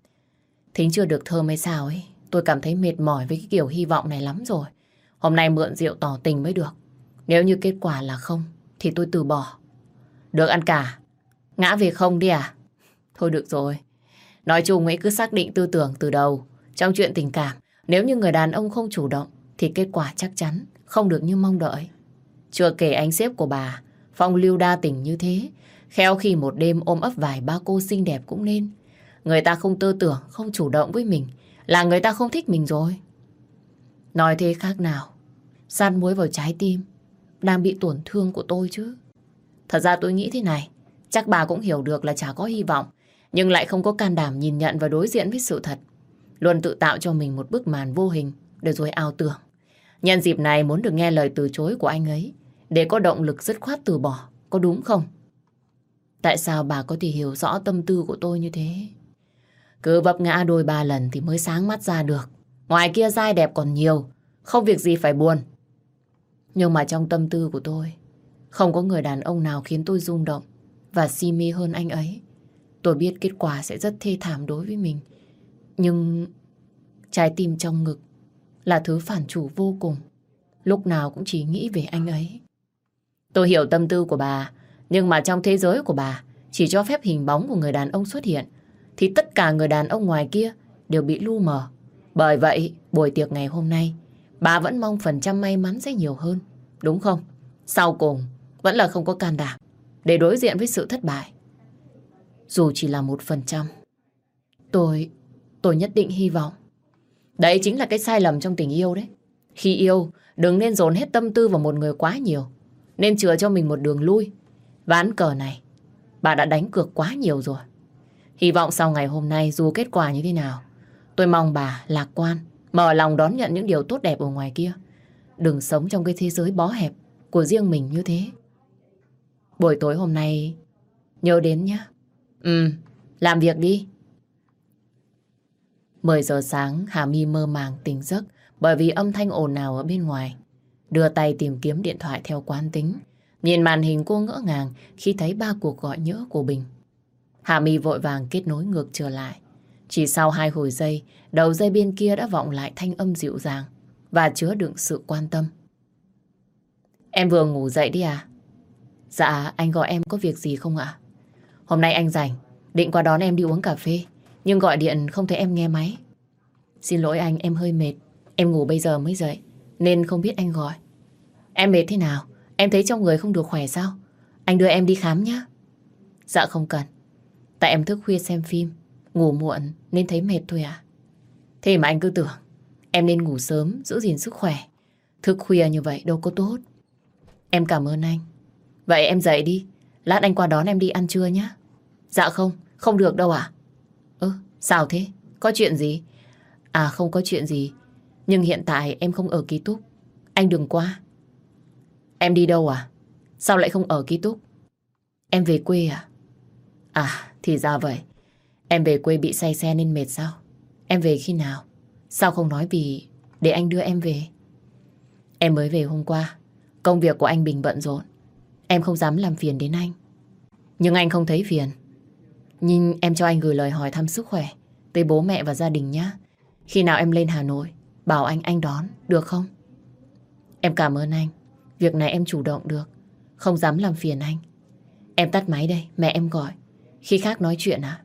Speaker 1: Thính chưa được thơm hay sao ấy, tôi cảm thấy mệt mỏi với cái kiểu hy vọng này lắm rồi. Hôm nay mượn rượu tỏ tình mới được. Nếu như kết quả là không, thì tôi từ bỏ. Được ăn cả, ngã về không đi à? Thôi được rồi. Nói chung ấy cứ xác định tư tưởng từ đầu. Trong chuyện tình cảm, nếu như người đàn ông không chủ động, thì kết quả chắc chắn không được như mong đợi. Chưa kể anh sếp của bà, phong lưu đa tình như thế, khéo khi một đêm ôm ấp vài ba cô xinh đẹp cũng nên. Người ta không tư tưởng, không chủ động với mình, là người ta không thích mình rồi. Nói thế khác nào, sát muối vào trái tim đang bị tổn thương của tôi chứ. Thật ra tôi nghĩ thế này, chắc bà cũng hiểu được là chả có hy vọng, nhưng lại không có can đảm nhìn nhận và đối diện với sự thật. Luôn tự tạo cho mình một bức màn vô hình để rồi ảo tưởng. Nhân dịp này muốn được nghe lời từ chối của anh ấy để có động lực dứt khoát từ bỏ, có đúng không? Tại sao bà có thể hiểu rõ tâm tư của tôi như thế? Cứ vấp ngã đôi ba lần thì mới sáng mắt ra được. Ngoài kia giai đẹp còn nhiều, không việc gì phải buồn. Nhưng mà trong tâm tư của tôi, không có người đàn ông nào khiến tôi rung động và si mê hơn anh ấy. Tôi biết kết quả sẽ rất thê thảm đối với mình. Nhưng trái tim trong ngực là thứ phản chủ vô cùng. Lúc nào cũng chỉ nghĩ về anh ấy. Tôi hiểu tâm tư của bà, nhưng mà trong thế giới của bà chỉ cho phép hình bóng của người đàn ông xuất hiện, thì tất cả người đàn ông ngoài kia đều bị lu mờ. Bởi vậy, buổi tiệc ngày hôm nay, bà vẫn mong phần trăm may mắn sẽ nhiều hơn, đúng không? Sau cùng, vẫn là không có can đảm để đối diện với sự thất bại. Dù chỉ là 1%. Tôi nhất định hy vọng. Đấy chính là cái sai lầm trong tình yêu đấy. Khi yêu, đừng nên dồn hết tâm tư vào một người quá nhiều. Nên chừa cho mình một đường lui. Ván cờ này, bà đã đánh cược quá nhiều rồi. Hy vọng sau ngày hôm nay, dù kết quả như thế nào, tôi mong bà lạc quan, mở lòng đón nhận những điều tốt đẹp ở ngoài kia. Đừng sống trong cái thế giới bó hẹp của riêng mình như thế. Buổi tối hôm nay nhớ đến nhé. Làm việc đi. 10 giờ sáng, Hà My mơ màng tỉnh giấc bởi vì âm thanh ồn ào ở bên ngoài. Đưa tay tìm kiếm điện thoại theo quán tính. Nhìn màn hình cô ngỡ ngàng khi thấy 3 cuộc gọi nhỡ của Bình. Hà My vội vàng kết nối ngược trở lại. Chỉ sau 2 hồi giây, đầu dây bên kia đã vọng lại thanh âm dịu dàng và chứa đựng sự quan tâm. Em vừa ngủ dậy đi à? Dạ, anh gọi em có việc gì không ạ? Hôm nay anh rảnh, định qua đón em đi uống cà phê, nhưng gọi điện không thấy em nghe máy. Xin lỗi anh, em hơi mệt. Em ngủ bây giờ mới dậy, nên không biết anh gọi. Em mệt thế nào? Em thấy trong người không được khỏe sao? Anh đưa em đi khám nhé. Dạ không cần. Tại em thức khuya xem phim, ngủ muộn nên thấy mệt thôi à. Thế mà anh cứ tưởng em nên ngủ sớm, giữ gìn sức khỏe. Thức khuya như vậy đâu có tốt. Em cảm ơn anh. Vậy em dậy đi, lát anh qua đón em đi ăn trưa nhé. Dạ không, không được đâu à? Sao thế? Có chuyện gì? À không có chuyện gì, nhưng hiện tại em không ở ký túc. Anh đừng qua. Em đi đâu à? Sao lại không ở ký túc? Em về quê à? À, thì ra vậy. Em về quê bị say xe nên mệt sao? Em về khi nào? Sao không nói vì để anh đưa em về? Em mới về hôm qua. Công việc của anh Bình bận rộn. Em không dám làm phiền đến anh. Nhưng anh không thấy phiền. Nhưng em cho anh gửi lời hỏi thăm sức khỏe tới bố mẹ và gia đình nhé. Khi nào em lên Hà Nội, bảo anh đón, được không? Em cảm ơn anh. Việc này em chủ động được. Không dám làm phiền anh. Em tắt máy đây, mẹ em gọi. Khi khác nói chuyện à?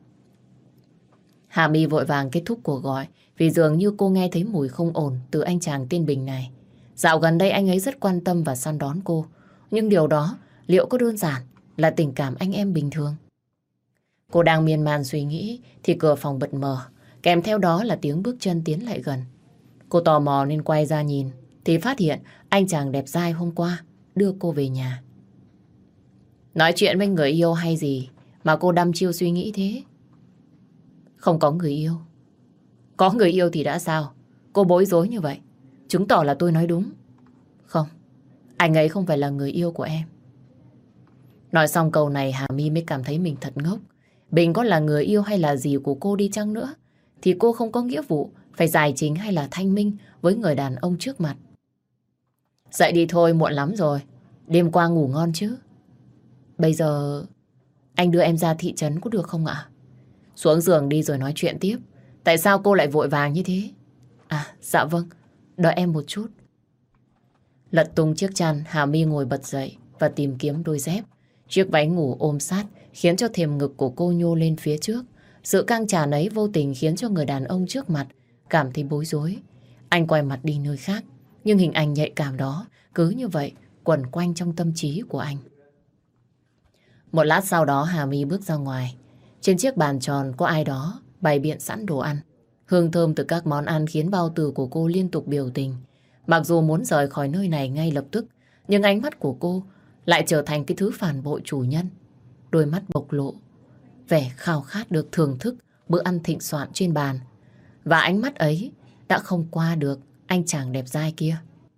Speaker 1: Hà My vội vàng kết thúc cuộc gọi vì dường như cô nghe thấy mùi không ổn từ anh chàng tên Bình này. Dạo gần đây anh ấy rất quan tâm và săn đón cô. Nhưng điều đó liệu có đơn giản là tình cảm anh em bình thường? Cô đang miên man suy nghĩ thì cửa phòng bật mở, kèm theo đó là tiếng bước chân tiến lại gần. Cô tò mò nên quay ra nhìn thì phát hiện anh chàng đẹp trai hôm qua đưa cô về nhà. Nói chuyện với người yêu hay gì mà cô đăm chiêu suy nghĩ thế? Không có người yêu. Có người yêu thì đã sao? Cô bối rối như vậy chứng tỏ là tôi nói đúng. Không, anh ấy không phải là người yêu của em. Nói xong câu này Hà My mới cảm thấy mình thật ngốc. Bình có là người yêu hay là gì của cô đi chăng nữa thì cô không có nghĩa vụ phải giải trình hay là thanh minh với người đàn ông trước mặt. Dậy đi thôi, muộn lắm rồi. Đêm qua ngủ ngon chứ? Bây giờ anh đưa em ra thị trấn có được không ạ? Xuống giường đi rồi nói chuyện tiếp. Tại sao cô lại vội vàng như thế? À, dạ vâng. Đợi em một chút. Lật tung chiếc chăn, Hà My ngồi bật dậy và tìm kiếm đôi dép. Chiếc váy ngủ ôm sát khiến cho thềm ngực của cô nhô lên phía trước. Sự căng tràn ấy vô tình khiến cho người đàn ông trước mặt cảm thấy bối rối. Anh quay mặt đi nơi khác, nhưng hình ảnh nhạy cảm đó cứ như vậy quẩn quanh trong tâm trí của anh. Một lát sau đó Hà My bước ra ngoài. Trên chiếc bàn tròn có ai đó bày biện sẵn đồ ăn. Hương thơm từ các món ăn khiến bao tử của cô liên tục biểu tình. Mặc dù muốn rời khỏi nơi này ngay lập tức, nhưng ánh mắt của cô lại trở thành cái thứ phản bội chủ nhân. Đôi mắt bộc lộ vẻ khao khát được thưởng thức bữa ăn thịnh soạn trên bàn. Và ánh mắt ấy đã không qua được anh chàng đẹp trai kia.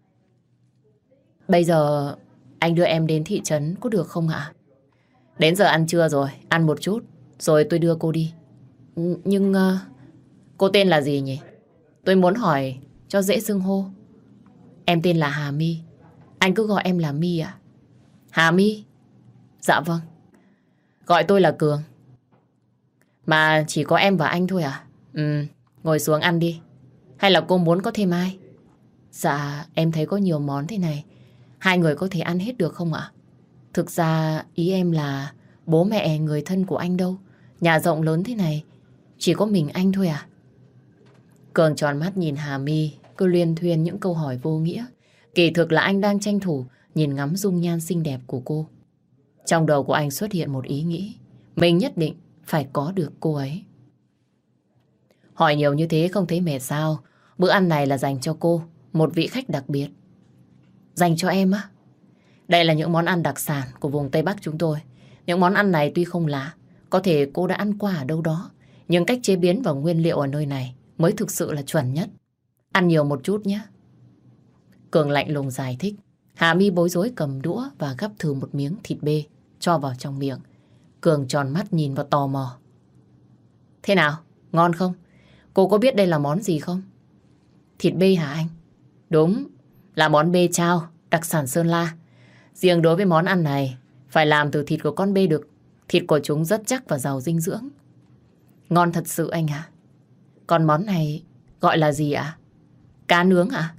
Speaker 1: Bây giờ anh đưa em đến thị trấn có được không ạ? Đến giờ ăn trưa rồi, ăn một chút rồi tôi đưa cô đi. Nhưng cô tên là gì nhỉ? Tôi muốn hỏi cho dễ xưng hô. Em tên là Hà My. Anh cứ gọi em là My ạ. Hà My? Dạ vâng. Gọi tôi là Cường. Mà chỉ có em và anh thôi à? Ngồi xuống ăn đi. Hay là cô muốn có thêm ai? Dạ, em thấy có nhiều món thế này. Hai người có thể ăn hết được không ạ? Thực ra ý em là bố mẹ người thân của anh đâu. Nhà rộng lớn thế này chỉ có mình anh thôi à? Cường tròn mắt nhìn Hà My, cứ luyên thuyên những câu hỏi vô nghĩa. Kỳ thực là anh đang tranh thủ nhìn ngắm dung nhan xinh đẹp của cô. Trong đầu của anh xuất hiện một ý nghĩ, mình nhất định phải có được cô ấy. Hỏi nhiều như thế không thấy mệt sao? Bữa ăn này là dành cho cô, một vị khách đặc biệt. Dành cho em á? Đây là những món ăn đặc sản của vùng Tây Bắc chúng tôi. Những món ăn này tuy không lạ, có thể cô đã ăn qua ở đâu đó, nhưng cách chế biến và nguyên liệu ở nơi này mới thực sự là chuẩn nhất. Ăn nhiều một chút nhé. Cường lạnh lùng giải thích. Hà My bối rối cầm đũa và gắp thử một miếng thịt bê cho vào trong miệng. Cường tròn mắt nhìn vào tò mò. Thế nào? Ngon không? Cô có biết đây là món gì không? Thịt bê hả anh? Đúng, là món bê chao, đặc sản Sơn La. Riêng đối với món ăn này, phải làm từ thịt của con bê đực. Thịt của chúng rất chắc và giàu dinh dưỡng. Ngon thật sự anh ạ. Còn món này gọi là gì ạ? Cá nướng ạ?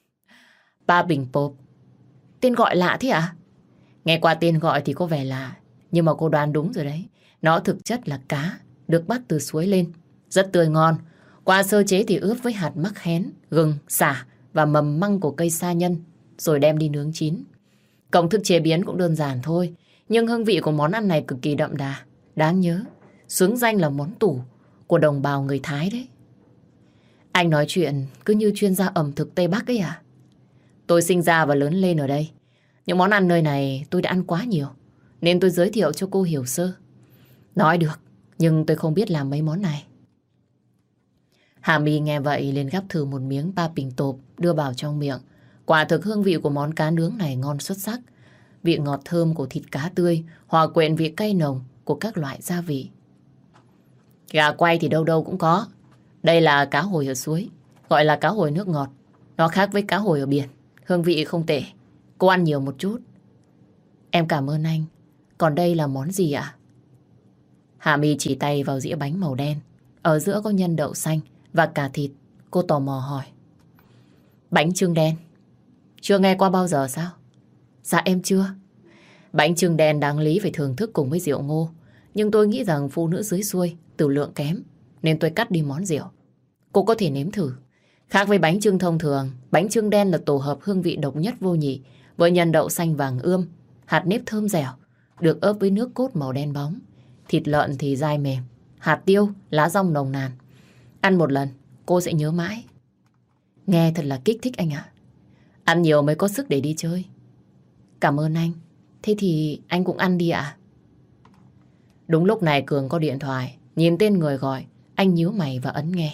Speaker 1: Ba bình bộp. Tên gọi lạ thế ạ? Nghe qua tên gọi thì có vẻ lạ, nhưng mà cô đoán đúng rồi đấy. Nó thực chất là cá được bắt từ suối lên, rất tươi ngon. Qua sơ chế thì ướp với hạt mắc khén, gừng, sả và mầm măng của cây sa nhân, rồi đem đi nướng chín. Công thức chế biến cũng đơn giản thôi, nhưng hương vị của món ăn này cực kỳ đậm đà, đáng nhớ, xứng danh là món tủ của đồng bào người Thái đấy. Anh nói chuyện cứ như chuyên gia ẩm thực Tây Bắc ấy à? Tôi sinh ra và lớn lên ở đây. Những món ăn nơi này tôi đã ăn quá nhiều, nên tôi giới thiệu cho cô hiểu sơ. Nói được, nhưng tôi không biết làm mấy món này. Hà My nghe vậy liền gắp thử một miếng ba bình tộp đưa vào trong miệng. Quả thực hương vị của món cá nướng này ngon xuất sắc. Vị ngọt thơm của thịt cá tươi hòa quyện vị cay nồng của các loại gia vị. Gà quay thì đâu đâu cũng có. Đây là cá hồi ở suối, gọi là cá hồi nước ngọt. Nó khác với cá hồi ở biển, hương vị không tệ. Cô ăn nhiều một chút. Em cảm ơn anh. Còn đây là món gì ạ? Hà My chỉ tay vào dĩa bánh màu đen. Ở giữa có nhân đậu xanh và cà thịt. Cô tò mò hỏi. Bánh chưng đen. Chưa nghe qua bao giờ sao? Dạ em chưa. Bánh chưng đen đáng lý phải thưởng thức cùng với rượu ngô. Nhưng tôi nghĩ rằng phụ nữ dưới xuôi tử lượng kém, nên tôi cắt đi món rượu. Cô có thể nếm thử. Khác với bánh chưng thông thường, bánh chưng đen là tổ hợp hương vị độc nhất vô nhị, với nhân đậu xanh vàng ươm, hạt nếp thơm dẻo, được ướp với nước cốt màu đen bóng. Thịt lợn thì dai mềm, hạt tiêu, lá dong nồng nàn. Ăn một lần, cô sẽ nhớ mãi. Nghe thật là kích thích anh ạ. Ăn nhiều mới có sức để đi chơi. Cảm ơn anh. Thế thì anh cũng ăn đi ạ. Đúng lúc này Cường có điện thoại. Nhìn tên người gọi, anh nhíu mày và ấn nghe.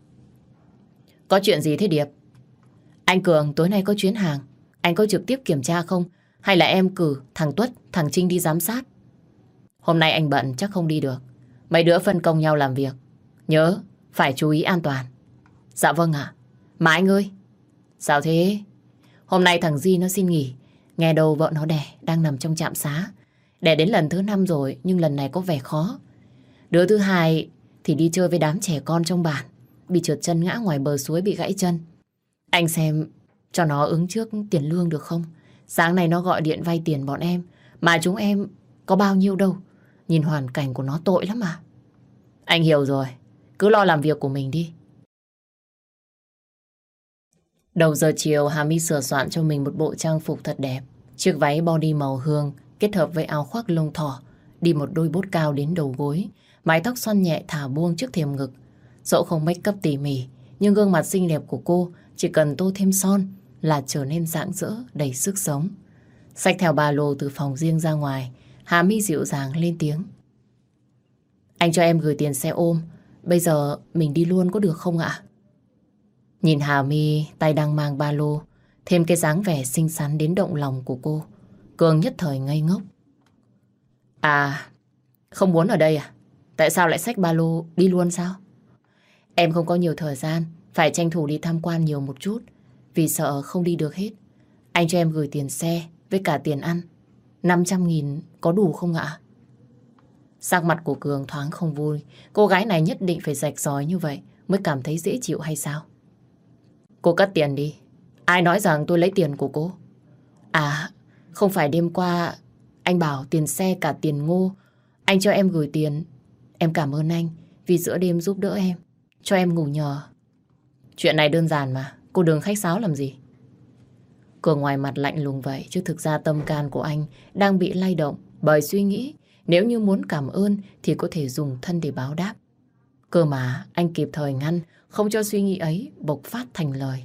Speaker 1: Có chuyện gì thế Điệp? Anh Cường, tối nay có chuyến hàng. Anh có trực tiếp kiểm tra không? Hay là em cử thằng Tuất, thằng Trinh đi giám sát? Hôm nay anh bận chắc không đi được. Mấy đứa phân công nhau làm việc. Nhớ, phải chú ý an toàn. Dạ vâng ạ. Mà anh ơi. Sao thế? Hôm nay thằng Di nó xin nghỉ. Nghe đầu vợ nó đẻ, đang nằm trong trạm xá. Đẻ đến lần thứ 5 rồi, nhưng lần này có vẻ khó. Đứa thứ hai thì đi chơi với đám trẻ con trong bản, bị trượt chân ngã ngoài bờ suối bị gãy chân. Anh xem cho nó ứng trước tiền lương được không? Sáng nay nó gọi điện vay tiền bọn em, mà chúng em có bao nhiêu đâu. Nhìn hoàn cảnh của nó tội lắm mà. Anh hiểu rồi, cứ lo làm việc của mình đi. Đầu giờ chiều, Hà My sửa soạn cho mình một bộ trang phục thật đẹp. Chiếc váy body màu hương kết hợp với áo khoác lông thỏ, đi một đôi bốt cao đến đầu gối, mái tóc xoăn nhẹ thả buông trước thềm ngực. Dẫu không make up tỉ mỉ, nhưng gương mặt xinh đẹp của cô chỉ cần tô thêm son là trở nên rạng rỡ, đầy sức sống. Xách theo ba lô từ phòng riêng ra ngoài, Hà My dịu dàng lên tiếng. Anh cho em gửi tiền xe ôm, bây giờ mình đi luôn có được không ạ? Nhìn Hà My tay đang mang ba lô, thêm cái dáng vẻ xinh xắn đến động lòng của cô, Cường nhất thời ngây ngốc. À, không muốn ở đây à? Tại sao lại xách ba lô đi luôn sao? Em không có nhiều thời gian, phải tranh thủ đi tham quan nhiều một chút, vì sợ không đi được hết. Anh cho em gửi tiền xe với cả tiền ăn. 500.000 có đủ không ạ? Sắc mặt của Cường thoáng không vui. Cô gái này nhất định phải rạch ròi như vậy mới cảm thấy dễ chịu hay sao? Cô cất tiền đi. Ai nói rằng tôi lấy tiền của cô? À, không phải đêm qua anh bảo tiền xe cả tiền ngô. Anh cho em gửi tiền. Em cảm ơn anh vì giữa đêm giúp đỡ em, cho em ngủ nhờ. Chuyện này đơn giản mà, cô đừng khách sáo làm gì. Cường ngoài mặt lạnh lùng vậy, chứ thực ra tâm can của anh đang bị lay động bởi suy nghĩ nếu như muốn cảm ơn thì có thể dùng thân để báo đáp. Cơ mà anh kịp thời ngăn, không cho suy nghĩ ấy bộc phát thành lời.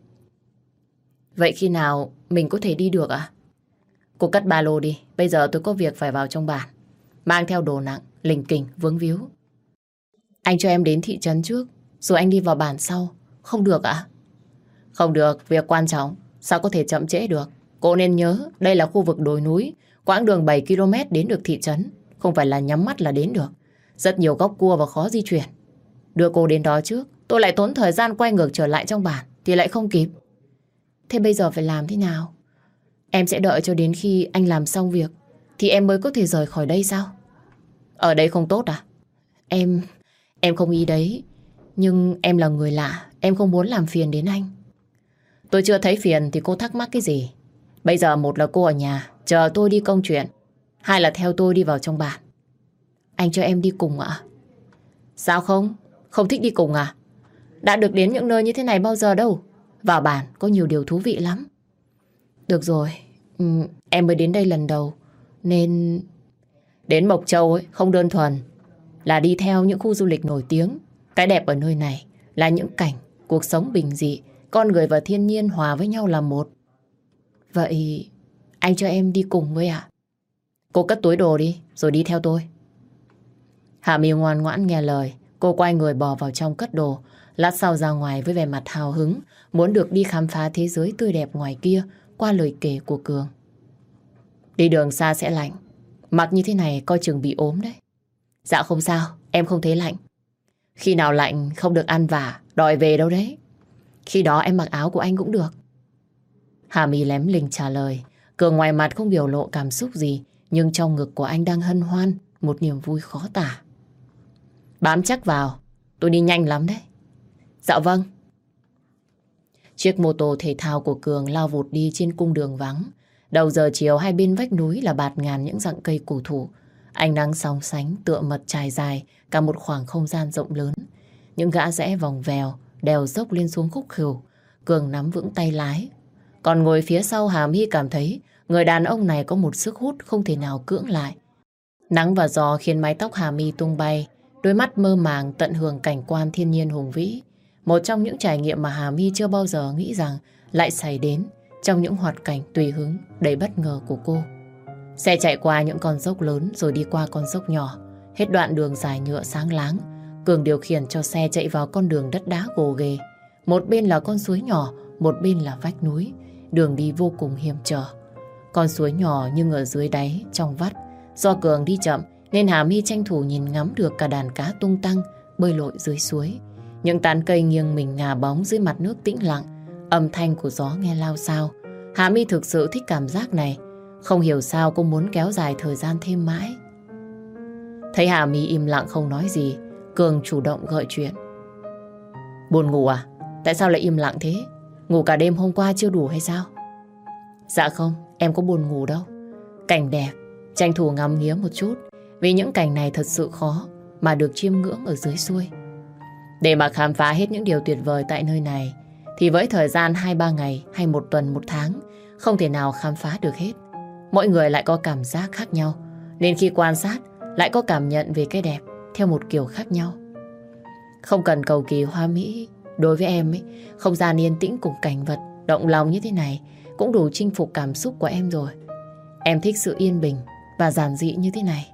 Speaker 1: Vậy khi nào mình có thể đi được ạ? Cô cất ba lô đi, bây giờ tôi có việc phải vào trong bản. Mang theo đồ nặng, lỉnh kỉnh, vướng víu. Anh cho em đến thị trấn trước, rồi anh đi vào bản sau. Không được ạ? Không được, việc quan trọng, sao có thể chậm trễ được. Cô nên nhớ, đây là khu vực đồi núi, quãng đường 7 km đến được thị trấn, không phải là nhắm mắt là đến được. Rất nhiều góc cua và khó di chuyển. Đưa cô đến đó trước, tôi lại tốn thời gian quay ngược trở lại trong bản, thì lại không kịp. Thế bây giờ phải làm thế nào? Em sẽ đợi cho đến khi anh làm xong việc thì em mới có thể rời khỏi đây sao? Ở đây không tốt à? Em không ý đấy. Nhưng em là người lạ, em không muốn làm phiền đến anh. Tôi chưa thấy phiền thì cô thắc mắc cái gì? Bây giờ một là cô ở nhà chờ tôi đi công chuyện, hai là theo tôi đi vào trong bản. Anh cho em đi cùng ạ? Sao không? Không thích đi cùng à? Đã được đến những nơi như thế này bao giờ đâu. Vào bản có nhiều điều thú vị lắm. Được rồi, em mới đến đây lần đầu nên... Đến Mộc Châu ấy, không đơn thuần là đi theo những khu du lịch nổi tiếng. Cái đẹp ở nơi này là những cảnh, cuộc sống bình dị, con người và thiên nhiên hòa với nhau là một. Vậy anh cho em đi cùng với ạ? Cô cất túi đồ đi, rồi đi theo tôi. Hạ My ngoan ngoãn nghe lời. Cô quay người bò vào trong cất đồ. Lát sau ra ngoài với vẻ mặt hào hứng, muốn được đi khám phá thế giới tươi đẹp ngoài kia qua lời kể của Cường. Đi đường xa sẽ lạnh, mặc như thế này coi chừng bị ốm đấy. Dạ không sao, em không thấy lạnh. Khi nào lạnh không được ăn vả, đòi về đâu đấy. Khi đó em mặc áo của anh cũng được. Hà My lém lình trả lời. Cường ngoài mặt không biểu lộ cảm xúc gì, nhưng trong ngực của anh đang hân hoan một niềm vui khó tả. Bám chắc vào, tôi đi nhanh lắm đấy. Dạ vâng. Chiếc mô tô thể thao của Cường lao vụt đi trên cung đường vắng. Đầu giờ chiều hai bên vách núi là bạt ngàn những rặng cây cổ thụ. Ánh nắng sóng sánh tựa mật trải dài cả một khoảng không gian rộng lớn. Những gã rẽ vòng vèo, đèo dốc lên xuống khúc khỉu. Cường nắm vững tay lái. Còn ngồi phía sau, Hà My cảm thấy người đàn ông này có một sức hút không thể nào cưỡng lại. Nắng và gió khiến mái tóc Hà My tung bay, đôi mắt mơ màng tận hưởng cảnh quan thiên nhiên hùng vĩ. Một trong những trải nghiệm mà Hà My chưa bao giờ nghĩ rằng lại xảy đến trong những hoạt cảnh tùy hứng đầy bất ngờ của cô. Xe chạy qua những con dốc lớn rồi đi qua con dốc nhỏ. Hết đoạn đường dài nhựa sáng láng, Cường điều khiển cho xe chạy vào con đường đất đá gồ ghề. Một bên là con suối nhỏ, một bên là vách núi. Đường đi vô cùng hiểm trở. Con suối nhỏ nhưng ở dưới đáy, trong vắt. Do Cường đi chậm nên Hà My tranh thủ nhìn ngắm được cả đàn cá tung tăng bơi lội dưới suối. Những tán cây nghiêng mình ngả bóng dưới mặt nước tĩnh lặng. Âm thanh của gió nghe lao xao. Hà My thực sự thích cảm giác này. Không hiểu sao cô muốn kéo dài thời gian thêm mãi. Thấy Hà My im lặng không nói gì, Cường chủ động gợi chuyện. Buồn ngủ à? Tại sao lại im lặng thế? Ngủ cả đêm hôm qua chưa đủ hay sao? Dạ không, em có buồn ngủ đâu. Cảnh đẹp, tranh thủ ngắm nghía một chút. Vì những cảnh này thật sự khó mà được chiêm ngưỡng ở dưới xuôi. Để mà khám phá hết những điều tuyệt vời tại nơi này thì với thời gian 2-3 ngày hay 1 tuần 1 tháng không thể nào khám phá được hết. Mỗi người lại có cảm giác khác nhau, nên khi quan sát lại có cảm nhận về cái đẹp theo một kiểu khác nhau. Không cần cầu kỳ hoa mỹ, đối với em ấy, không gian yên tĩnh cùng cảnh vật động lòng như thế này cũng đủ chinh phục cảm xúc của em rồi. Em thích sự yên bình và giản dị như thế này.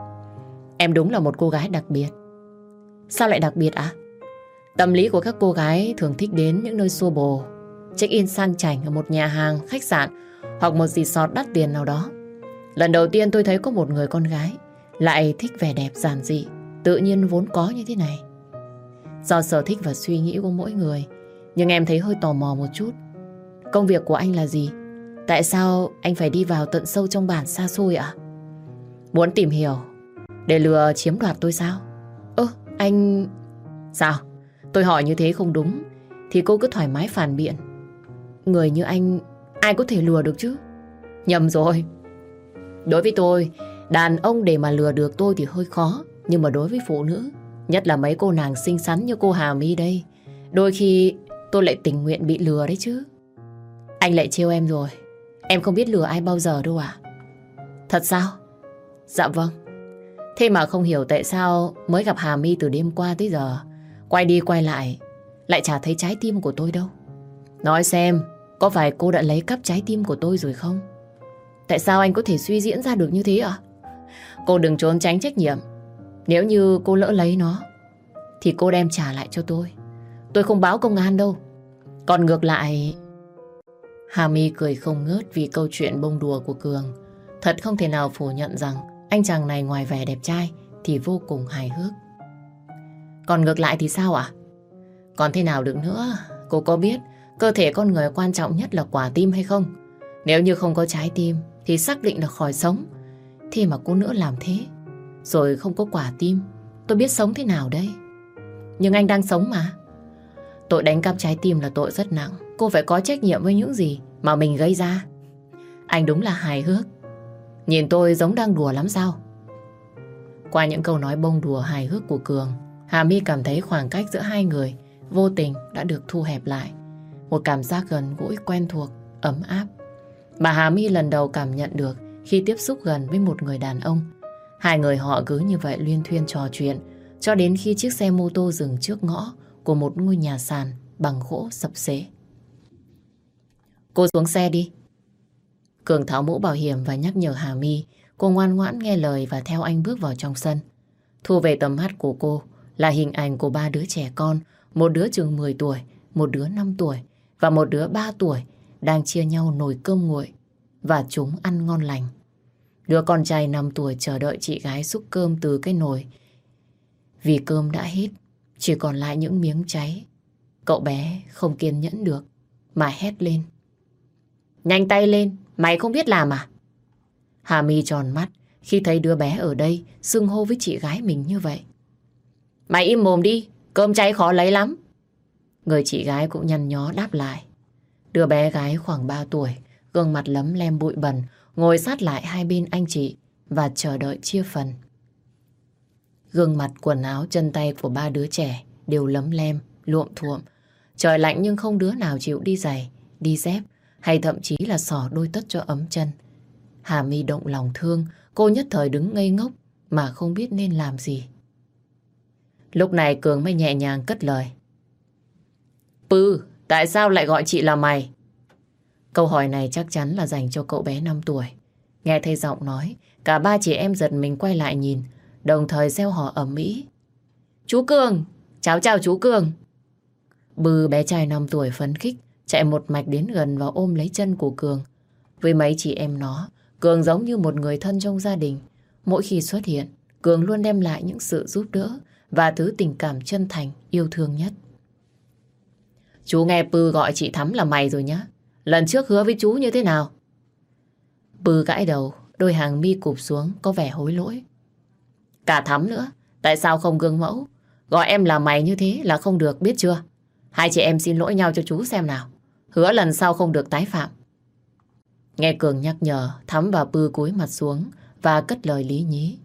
Speaker 1: Em đúng là một cô gái đặc biệt. Sao lại đặc biệt ạ? Tâm lý của các cô gái thường thích đến những nơi xô bồ, check-in sang chảnh ở một nhà hàng, khách sạn hoặc một resort đắt tiền nào đó. Lần đầu tiên tôi thấy có một người con gái lại thích vẻ đẹp giản dị, tự nhiên vốn có như thế này. Do sở thích và suy nghĩ của mỗi người, nhưng em thấy hơi tò mò một chút. Công việc của anh là gì? Tại sao anh phải đi vào tận sâu trong bản xa xôi ạ? Muốn tìm hiểu để lừa chiếm đoạt tôi sao? Anh... Sao? Tôi hỏi như thế không đúng thì cô cứ thoải mái phản biện. Người như anh ai có thể lừa được chứ? Nhầm rồi. Đối với tôi, đàn ông để mà lừa được tôi thì hơi khó. Nhưng mà đối với phụ nữ, nhất là mấy cô nàng xinh xắn như cô Hà My đây, đôi khi tôi lại tình nguyện bị lừa đấy chứ. Anh lại trêu em rồi. Em không biết lừa ai bao giờ đâu à? Thật sao? Dạ vâng. Thế mà không hiểu tại sao mới gặp Hà My từ đêm qua tới giờ, quay đi quay lại chả thấy trái tim của tôi đâu. Nói xem, có phải cô đã lấy cắp trái tim của tôi rồi không? Tại sao anh có thể suy diễn ra được như thế ạ? Cô đừng trốn tránh trách nhiệm. Nếu như cô lỡ lấy nó thì cô đem trả lại cho tôi. Tôi không báo công an đâu. Còn ngược lại... Hà My cười không ngớt vì câu chuyện bông đùa của Cường. Thật không thể nào phủ nhận rằng anh chàng này ngoài vẻ đẹp trai thì vô cùng hài hước. Còn ngược lại thì sao ạ? Còn thế nào được nữa? Cô có biết cơ thể con người quan trọng nhất là quả tim hay không? Nếu như không có trái tim thì xác định là khỏi sống. Thế mà cô nữa làm thế. Rồi không có quả tim, tôi biết sống thế nào đây? Nhưng anh đang sống mà. Tội đánh cắp trái tim là tội rất nặng. Cô phải có trách nhiệm với những gì mà mình gây ra. Anh đúng là hài hước. Nhìn tôi giống đang đùa lắm sao? Qua những câu nói bông đùa hài hước của Cường, Hà My cảm thấy khoảng cách giữa hai người vô tình đã được thu hẹp lại. Một cảm giác gần gũi quen thuộc, ấm áp mà Hà My lần đầu cảm nhận được khi tiếp xúc gần với một người đàn ông. Hai người họ cứ như vậy luyên thuyên trò chuyện cho đến khi chiếc xe mô tô dừng trước ngõ của một ngôi nhà sàn bằng gỗ sập xế. Cô xuống xe đi. Cường tháo mũ bảo hiểm và nhắc nhở Hà My. Cô ngoan ngoãn nghe lời và theo anh bước vào trong sân. Thu về tầm mắt của cô là hình ảnh của ba đứa trẻ con. Một đứa chừng 10 tuổi, một đứa 5 tuổi và một đứa 3 tuổi đang chia nhau nồi cơm nguội và chúng ăn ngon lành. Đứa con trai 5 tuổi chờ đợi chị gái xúc cơm từ cái nồi. Vì cơm đã hết, chỉ còn lại những miếng cháy. Cậu bé không kiên nhẫn được mà hét lên. Nhanh tay lên, mày không biết làm à? Hà My tròn mắt khi thấy đứa bé ở đây xưng hô với chị gái mình như vậy. Mày im mồm đi, cơm cháy khó lấy lắm. Người chị gái cũng nhăn nhó đáp lại. Đứa bé gái khoảng 3 tuổi, gương mặt lấm lem bụi bẩn, ngồi sát lại hai bên anh chị và chờ đợi chia phần. Gương mặt, quần áo, chân tay của ba đứa trẻ đều lấm lem, luộm thuộm. Trời lạnh nhưng không đứa nào chịu đi giày, đi dép hay thậm chí là xỏ đôi tất cho ấm chân. Hà My động lòng thương, cô nhất thời đứng ngây ngốc mà không biết nên làm gì. Lúc này Cường mới nhẹ nhàng cất lời. Pư, tại sao lại gọi chị là mày? Câu hỏi này chắc chắn là dành cho cậu bé 5 tuổi. Nghe thấy giọng nói, cả ba chị em giật mình quay lại nhìn, đồng thời reo hò ầm ĩ. Chú Cường, cháu chào chú Cường. Bư bé trai 5 tuổi phấn khích, chạy một mạch đến gần và ôm lấy chân của Cường. Với mấy chị em nó, Cường giống như một người thân trong gia đình. Mỗi khi xuất hiện, Cường luôn đem lại những sự giúp đỡ và thứ tình cảm chân thành, yêu thương nhất. Chú nghe Pư gọi chị Thắm là mày rồi nhá. Lần trước hứa với chú như thế nào? Pư gãi đầu, đôi hàng mi cụp xuống có vẻ hối lỗi. Cả Thắm nữa, tại sao không gương mẫu? Gọi em là mày như thế là không được, biết chưa? Hai chị em xin lỗi nhau cho chú xem nào. Hứa lần sau không được tái phạm. Nghe Cường nhắc nhở, Thắm và Pư cúi mặt xuống và cất lời lý nhí.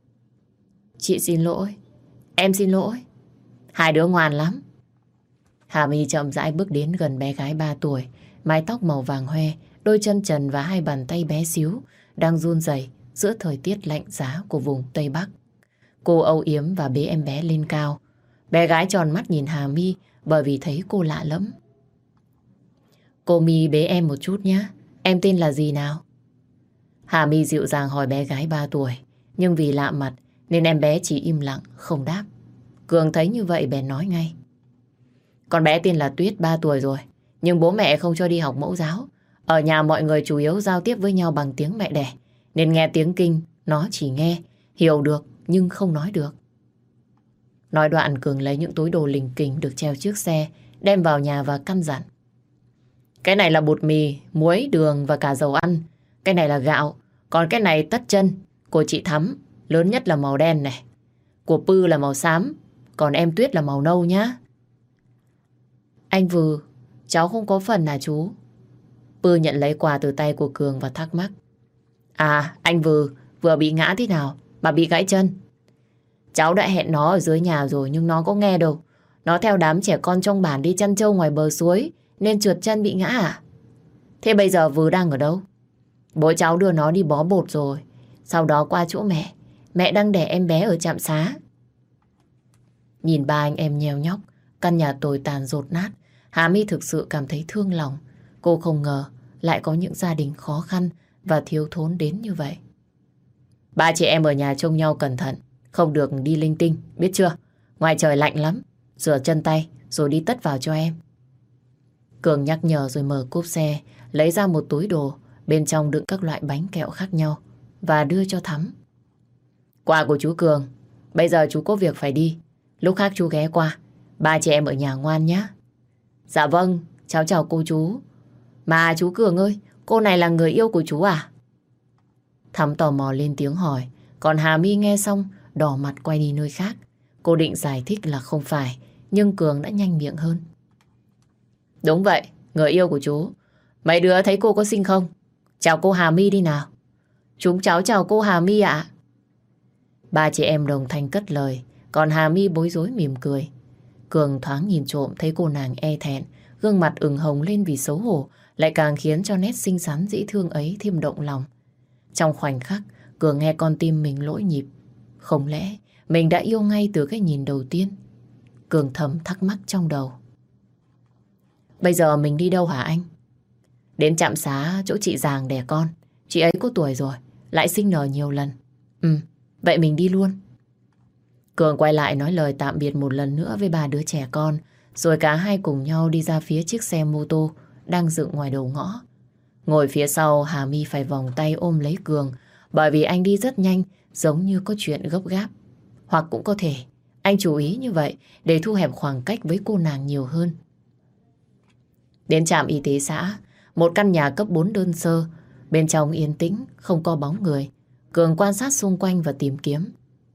Speaker 1: Chị xin lỗi, em xin lỗi. Hai đứa ngoan lắm. Hà My chậm rãi bước đến gần bé gái 3 tuổi, mái tóc màu vàng hoe, đôi chân trần và hai bàn tay bé xíu đang run rẩy giữa thời tiết lạnh giá của vùng Tây Bắc. Cô âu yếm và bế em bé lên cao. Bé gái tròn mắt nhìn Hà My bởi vì thấy cô lạ lẫm. Cô My bế em một chút nhé. Em tên là gì nào? Hà My dịu dàng hỏi bé gái 3 tuổi, nhưng vì lạ mặt nên em bé chỉ im lặng, không đáp. Cường thấy như vậy bèn nói ngay. Con bé tên là Tuyết, 3 tuổi rồi, nhưng bố mẹ không cho đi học mẫu giáo. Ở nhà mọi người chủ yếu giao tiếp với nhau bằng tiếng mẹ đẻ, nên nghe tiếng Kinh nó chỉ nghe, hiểu được nhưng không nói được. Nói đoạn Cường lấy những túi đồ lình kình được treo trước xe, đem vào nhà và căn dặn. Cái này là bột mì, muối, đường và cả dầu ăn. Cái này là gạo, còn cái này tất chân của chị Thắm, lớn nhất là màu đen này. Của Pư là màu xám, còn em Tuyết là màu nâu nhá. Anh Vừ, cháu không có phần à chú? Pư nhận lấy quà từ tay của Cường và thắc mắc. À, anh Vừ vừa bị ngã thế nào mà bị gãy chân? Cháu đã hẹn nó ở dưới nhà rồi nhưng nó có nghe đâu. Nó theo đám trẻ con trong bản đi chăn trâu ngoài bờ suối nên trượt chân bị ngã à? Thế bây giờ Vừ đang ở đâu? Bố cháu đưa nó đi bó bột rồi. Sau đó qua chỗ mẹ. Mẹ đang đẻ em bé ở trạm xá. Nhìn ba anh em nheo nhóc, căn nhà tồi tàn dột nát, Hà My thực sự cảm thấy thương lòng. Cô không ngờ lại có những gia đình khó khăn và thiếu thốn đến như vậy. Ba chị em ở nhà trông nhau cẩn thận, không được đi linh tinh, biết chưa? Ngoài trời lạnh lắm, rửa chân tay rồi đi tất vào cho em. Cường nhắc nhở rồi mở cốp xe, lấy ra một túi đồ, bên trong đựng các loại bánh kẹo khác nhau và đưa cho Thắm. Quà của chú Cường, bây giờ chú có việc phải đi, lúc khác chú ghé qua. Ba chị em ở nhà ngoan nhé. Dạ vâng, cháu chào cô chú. Mà chú Cường ơi, Cô này là người yêu của chú à? Thắm tò mò lên tiếng hỏi. Còn Hà My nghe xong đỏ mặt quay đi nơi khác. Cô định giải thích là không phải, nhưng Cường đã nhanh miệng hơn. Đúng vậy, người yêu của chú. Mấy đứa thấy cô có xinh không? Chào cô Hà My đi nào. Chúng cháu chào cô Hà My ạ. Ba chị em đồng thanh cất lời, còn Hà My bối rối mỉm cười. Cường thoáng nhìn trộm thấy cô nàng e thẹn, gương mặt ửng hồng lên vì xấu hổ, lại càng khiến cho nét xinh xắn dễ thương ấy thêm động lòng. Trong khoảnh khắc, Cường nghe con tim mình lỗi nhịp. Không lẽ mình đã yêu ngay từ cái nhìn đầu tiên? Cường thầm thắc mắc trong đầu. Bây giờ mình đi đâu hả anh? Đến trạm xá chỗ chị Giàng đẻ con. Chị ấy có tuổi rồi, lại sinh nở nhiều lần. Vậy mình đi luôn. Cường quay lại nói lời tạm biệt một lần nữa với ba đứa trẻ con, rồi cả hai cùng nhau đi ra phía chiếc xe mô tô đang dựng ngoài đầu ngõ. Ngồi phía sau, Hà My phải vòng tay ôm lấy Cường, bởi vì anh đi rất nhanh, giống như có chuyện gấp gáp. Hoặc cũng có thể anh chú ý như vậy để thu hẹp khoảng cách với cô nàng nhiều hơn. Đến trạm y tế xã, một căn nhà cấp 4 đơn sơ, bên trong yên tĩnh, không có bóng người. Cường quan sát xung quanh và tìm kiếm.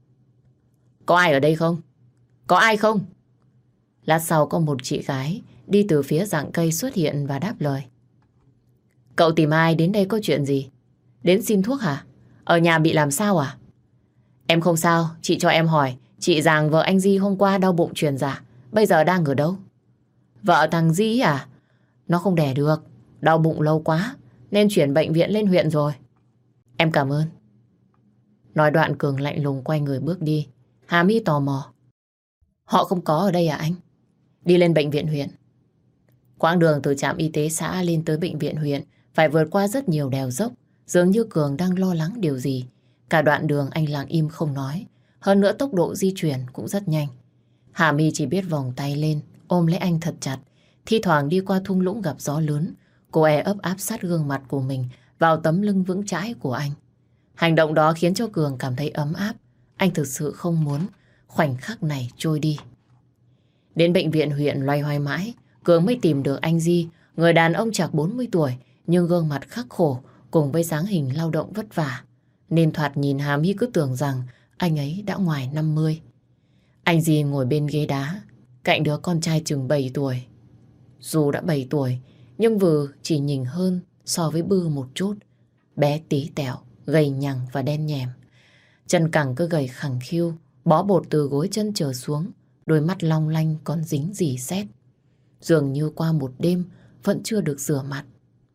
Speaker 1: Có ai ở đây không? Có ai không? Lát sau có một chị gái đi từ phía rặng cây xuất hiện và đáp lời. Cậu tìm ai, đến đây có chuyện gì? Đến xin thuốc hả? Ở nhà bị làm sao à? Em không sao, chị cho em hỏi. Chị Giàng vợ anh Di hôm qua đau bụng truyền dạ, bây giờ đang ở đâu? Vợ thằng Di à? Nó không đẻ được, đau bụng lâu quá nên chuyển bệnh viện lên huyện rồi. Em cảm ơn. Nói đoạn Cường lạnh lùng quay người bước đi. Hà My tò mò. Họ không có ở đây à anh? Đi lên bệnh viện huyện. Quãng đường từ trạm y tế xã lên tới bệnh viện huyện phải vượt qua rất nhiều đèo dốc. Dường như Cường đang lo lắng điều gì. Cả đoạn đường anh lặng im không nói. Hơn nữa tốc độ di chuyển cũng rất nhanh. Hà My chỉ biết vòng tay lên, ôm lấy anh thật chặt. Thi thoảng đi qua thung lũng gặp gió lớn, cô ấp áp sát gương mặt của mình vào tấm lưng vững chãi của anh. Hành động đó khiến cho Cường cảm thấy ấm áp. Anh thực sự không muốn khoảnh khắc này trôi đi. Đến bệnh viện huyện loay hoay mãi, Cường mới tìm được anh Di, người đàn ông chạc 40 tuổi, nhưng gương mặt khắc khổ cùng với dáng hình lao động vất vả. Nên thoạt nhìn Hà My cứ tưởng rằng anh ấy đã ngoài 50. Anh Di ngồi bên ghế đá, cạnh đứa con trai chừng 7 tuổi. Dù đã 7 tuổi, nhưng Vừ chỉ nhìn hơn so với Bư một chút. Bé tí tẹo, gầy nhằng và đen nhèm. Chân cẳng cứ gầy khẳng khiu, bó bột từ gối chân trở xuống, đôi mắt long lanh còn dính dì sét. Dường như qua một đêm vẫn chưa được rửa mặt.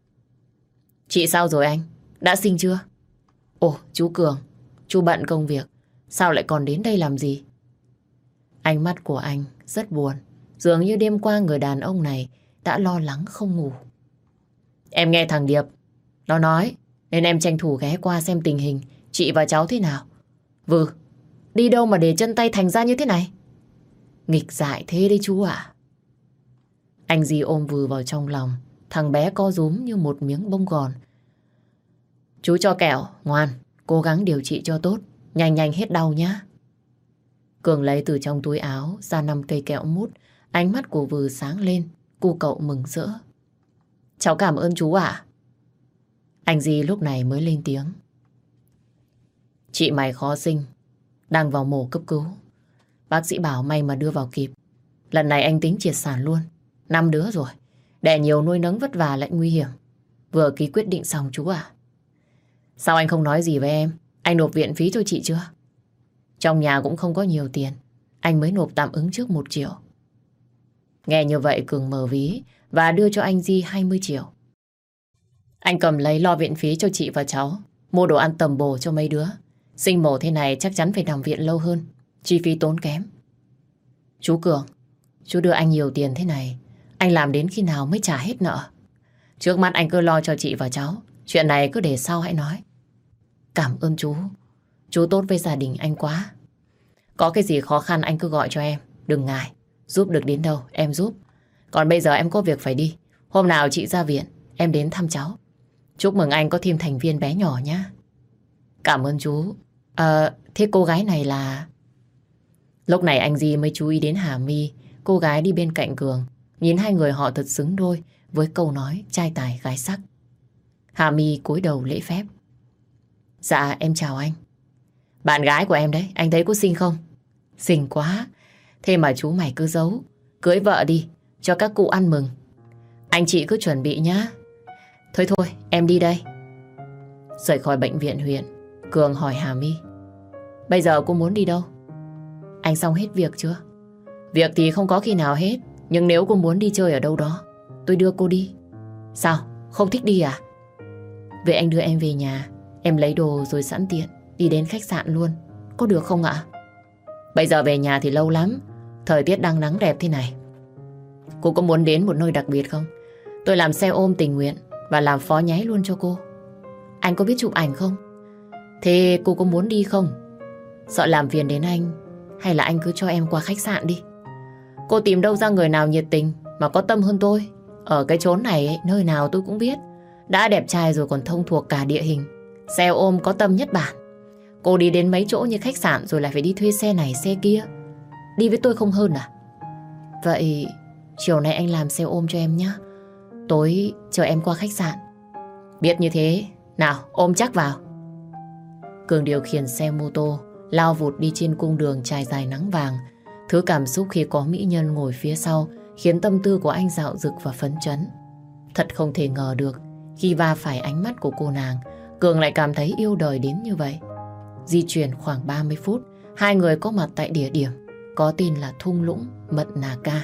Speaker 1: Chị sao rồi anh? Đã sinh chưa? Ồ, chú Cường, chú bận công việc, sao lại còn đến đây làm gì? Ánh mắt của anh rất buồn, dường như đêm qua người đàn ông này đã lo lắng không ngủ. Em nghe thằng Điệp nó nói, nên em tranh thủ ghé qua xem tình hình chị và cháu thế nào. Vừ, đi đâu mà để chân tay thành ra như thế này? Nghịch dại thế đấy chú ạ. Anh Di ôm Vừ vào trong lòng, thằng bé co rúm như một miếng bông gòn. Chú cho kẹo, ngoan, cố gắng điều trị cho tốt, nhanh nhanh hết đau nhá. Cường lấy từ trong túi áo ra 5 cây kẹo mút, ánh mắt của Vừ sáng lên, cu cậu mừng rỡ. Cháu cảm ơn chú ạ. Anh Di lúc này mới lên tiếng. Chị mày khó sinh, đang vào mổ cấp cứu. Bác sĩ bảo may mà đưa vào kịp. Lần này anh tính triệt sản luôn, 5 đứa rồi. Đẻ nhiều nuôi nấng vất vả lại nguy hiểm. Vừa ký quyết định xong chú ạ. Sao anh không nói gì với em? Anh nộp viện phí cho chị chưa? Trong nhà cũng không có nhiều tiền, anh mới nộp tạm ứng trước 1 triệu. Nghe như vậy Cường mở ví và đưa cho anh Di 20 triệu. Anh cầm lấy lo viện phí cho chị và cháu, mua đồ ăn tầm bổ cho mấy đứa. Sinh mổ thế này chắc chắn phải nằm viện lâu hơn, chi phí tốn kém. Chú Cường, chú đưa anh nhiều tiền thế này, anh làm đến khi nào mới trả hết nợ? Trước mắt anh cứ lo cho chị và cháu, chuyện này cứ để sau hãy nói. Cảm ơn chú tốt với gia đình anh quá. Có cái gì khó khăn anh cứ gọi cho em, đừng ngại, giúp được đến đâu em giúp. Còn bây giờ em có việc phải đi, hôm nào chị ra viện em đến thăm cháu. Chúc mừng anh có thêm thành viên bé nhỏ nhé. Cảm ơn chú. Thế cô gái này là... Lúc này anh Di mới chú ý đến Hà My, cô gái đi bên cạnh Cường. Nhìn hai người họ thật xứng đôi với câu nói trai tài gái sắc. Hà My cúi đầu lễ phép. Dạ em chào anh. Bạn gái của em đấy, anh thấy có xinh không? Xinh quá. Thế mà chú mày cứ giấu. Cưới vợ đi, cho các cụ ăn mừng. Anh chị cứ chuẩn bị nhá. Thôi thôi, em đi đây. Rời khỏi bệnh viện huyện, Cường hỏi Hà My. Bây giờ cô muốn đi đâu? Anh xong hết việc chưa? Việc thì không có khi nào hết. Nhưng nếu cô muốn đi chơi ở đâu đó, tôi đưa cô đi. Sao? Không thích đi à? Vậy anh đưa em về nhà. Em lấy đồ rồi sẵn tiện đi đến khách sạn luôn. Có được không ạ? Bây giờ về nhà thì lâu lắm. Thời tiết đang nắng đẹp thế này. Cô có muốn đến một nơi đặc biệt không? Tôi làm xe ôm tình nguyện và làm phó nháy luôn cho cô. Anh có biết chụp ảnh không? Thế cô có muốn đi không? Sợ làm phiền đến anh, hay là anh cứ cho em qua khách sạn đi. Cô tìm đâu ra người nào nhiệt tình mà có tâm hơn tôi. Ở cái chốn này ấy, nơi nào tôi cũng biết. Đã đẹp trai rồi còn thông thuộc cả địa hình. Xe ôm có tâm nhất bản. Cô đi đến mấy chỗ như khách sạn rồi lại phải đi thuê xe này xe kia. Đi với tôi không hơn à? Vậy chiều nay anh làm xe ôm cho em nhé. Tối chờ em qua khách sạn. Biết như thế. Nào ôm chắc vào. Cường điều khiển xe mô tô lao vụt đi trên cung đường trải dài nắng vàng. Thứ cảm xúc khi có mỹ nhân ngồi phía sau khiến tâm tư của anh dạo dực và phấn chấn. Thật không thể ngờ được, khi va phải ánh mắt của cô nàng, Cường lại cảm thấy yêu đời đến như vậy. Di chuyển khoảng 30 phút, hai người có mặt tại địa điểm có tên là thung lũng Mận Nà Ca.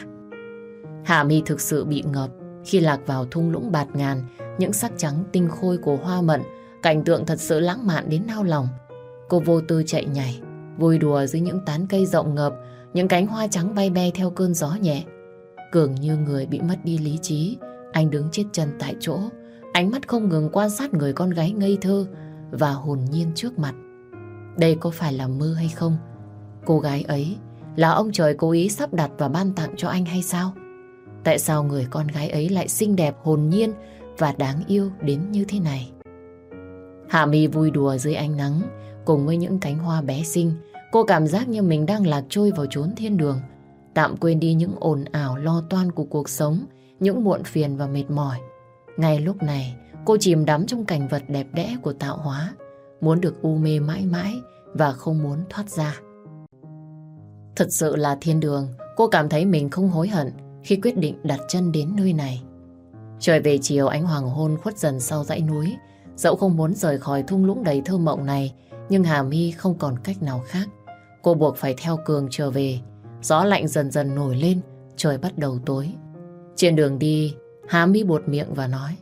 Speaker 1: Hà My thực sự bị ngợp khi lạc vào thung lũng bạt ngàn, những sắc trắng tinh khôi của hoa mận, cảnh tượng thật sự lãng mạn đến nao lòng. Cô vô tư chạy nhảy, vui đùa dưới những tán cây rộng ngập, những cánh hoa trắng bay be theo cơn gió nhẹ. Cường như người bị mất đi lý trí, anh đứng chết chân tại chỗ, ánh mắt không ngừng quan sát người con gái ngây thơ và hồn nhiên trước mặt. Đây có phải là mơ hay không? Cô gái ấy là ông trời cố ý sắp đặt và ban tặng cho anh hay sao? Tại sao người con gái ấy lại xinh đẹp, hồn nhiên và đáng yêu đến như thế này? Hà My vui đùa dưới ánh nắng cùng với những cánh hoa bé xinh. Cô cảm giác như mình đang lạc trôi vào chốn thiên đường, tạm quên đi những ồn ào lo toan của cuộc sống, những muộn phiền và mệt mỏi. Ngay lúc này, cô chìm đắm trong cảnh vật đẹp đẽ của tạo hóa, muốn được u mê mãi mãi và không muốn thoát ra. Thật sự là thiên đường, cô cảm thấy mình không hối hận khi quyết định đặt chân đến nơi này. Trời về chiều, ánh hoàng hôn khuất dần sau dãy núi. Dẫu không muốn rời khỏi thung lũng đầy thơ mộng này, nhưng Hà My không còn cách nào khác. Cô buộc phải theo Cường trở về. Gió lạnh dần dần nổi lên, trời bắt đầu tối. Trên đường đi, Hà My buột miệng và nói: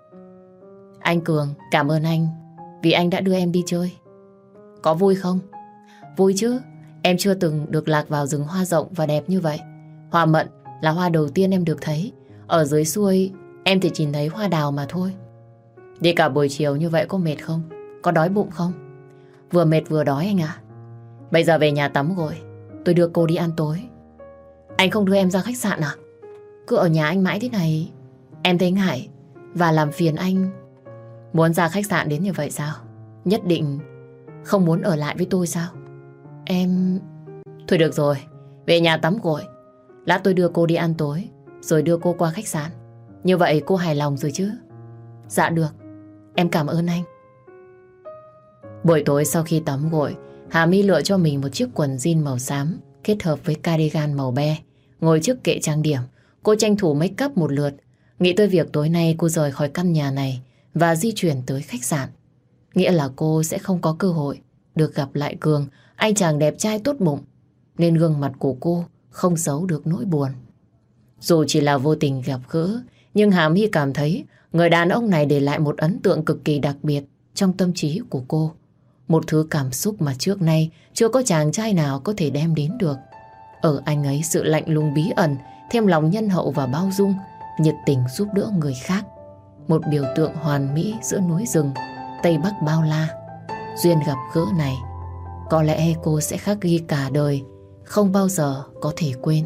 Speaker 1: Anh Cường, cảm ơn anh vì anh đã đưa em đi chơi. Có vui không? Vui chứ, em chưa từng được lạc vào rừng hoa rộng và đẹp như vậy. Hoa mận là hoa đầu tiên em được thấy. Ở dưới xuôi em chỉ nhìn thấy hoa đào mà thôi. Đi cả buổi chiều như vậy có mệt không? Có đói bụng không? Vừa mệt vừa đói anh ạ. Bây giờ về nhà tắm gội, tôi đưa cô đi ăn tối. Anh không đưa em ra khách sạn à? Cứ ở nhà anh mãi thế này em thấy ngại và làm phiền anh. Muốn ra khách sạn đến như vậy sao? Nhất định không muốn ở lại với tôi sao? Em... Thôi được rồi, về nhà tắm gội, lát tôi đưa cô đi ăn tối rồi đưa cô qua khách sạn. Như vậy cô hài lòng rồi chứ? Dạ được, em cảm ơn anh. Buổi tối sau khi tắm gội, Hà My lựa cho mình một chiếc quần jean màu xám kết hợp với cardigan màu be. Ngồi trước kệ trang điểm, cô tranh thủ make up một lượt, nghĩ tới việc tối nay cô rời khỏi căn nhà này và di chuyển tới khách sạn. Nghĩa là cô sẽ không có cơ hội được gặp lại Cường, anh chàng đẹp trai tốt bụng, nên gương mặt của cô không giấu được nỗi buồn. Dù chỉ là vô tình gặp gỡ, nhưng Hà My cảm thấy người đàn ông này để lại một ấn tượng cực kỳ đặc biệt trong tâm trí của cô. Một thứ cảm xúc mà trước nay chưa có chàng trai nào có thể đem đến được. Ở anh ấy sự lạnh lùng bí ẩn, thêm lòng nhân hậu và bao dung, nhiệt tình giúp đỡ người khác. Một biểu tượng hoàn mỹ giữa núi rừng, Tây Bắc bao la. Duyên gặp gỡ này, có lẽ cô sẽ khắc ghi cả đời, không bao giờ có thể quên.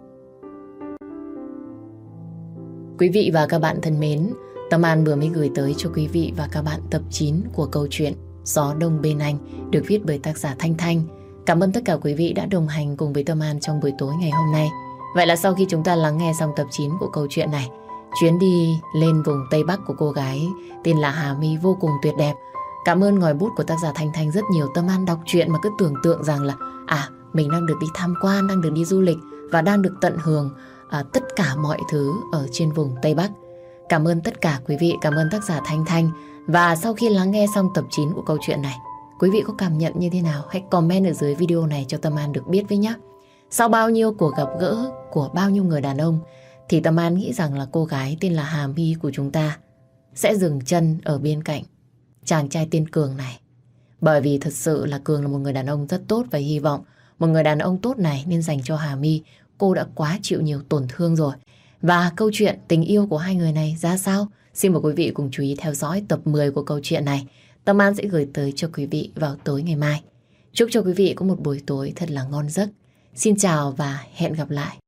Speaker 1: Quý vị và các bạn thân mến, Tâm An vừa mới gửi tới cho quý vị và các bạn tập 9 của câu chuyện Gió Đông Bên Anh được viết bởi tác giả Thanh Thanh. Cảm ơn tất cả quý vị đã đồng hành cùng với Tâm An trong buổi tối ngày hôm nay. Vậy là sau khi chúng ta lắng nghe xong tập 9 của câu chuyện này chuyến đi lên vùng Tây Bắc của cô gái tên là Hà My vô cùng tuyệt đẹp. Cảm ơn ngòi bút của tác giả Thanh Thanh rất nhiều. Tâm An đọc truyện mà cứ tưởng tượng rằng là mình đang được đi tham quan, đang được đi du lịch và đang được tận hưởng tất cả mọi thứ ở trên vùng Tây Bắc. Cảm ơn tất cả quý vị, cảm ơn tác giả Thanh Thanh. Và sau khi lắng nghe xong tập 9 của câu chuyện này, quý vị có cảm nhận như thế nào? Hãy comment ở dưới video này cho Tâm An được biết với nhé. Sau bao nhiêu cuộc gặp gỡ của bao nhiêu người đàn ông thì Tâm An nghĩ rằng là cô gái tên là Hà My của chúng ta sẽ dừng chân ở bên cạnh chàng trai tên Cường này. Bởi vì thật sự là Cường là một người đàn ông rất tốt và hy vọng một người đàn ông tốt này nên dành cho Hà My. Cô đã quá chịu nhiều tổn thương rồi. Và câu chuyện tình yêu của hai người này ra sao? Xin mời quý vị cùng chú ý theo dõi tập 10 của câu chuyện này. Tâm An sẽ gửi tới cho quý vị vào tối ngày mai. Chúc cho quý vị có một buổi tối thật là ngon giấc. Xin chào và hẹn gặp lại.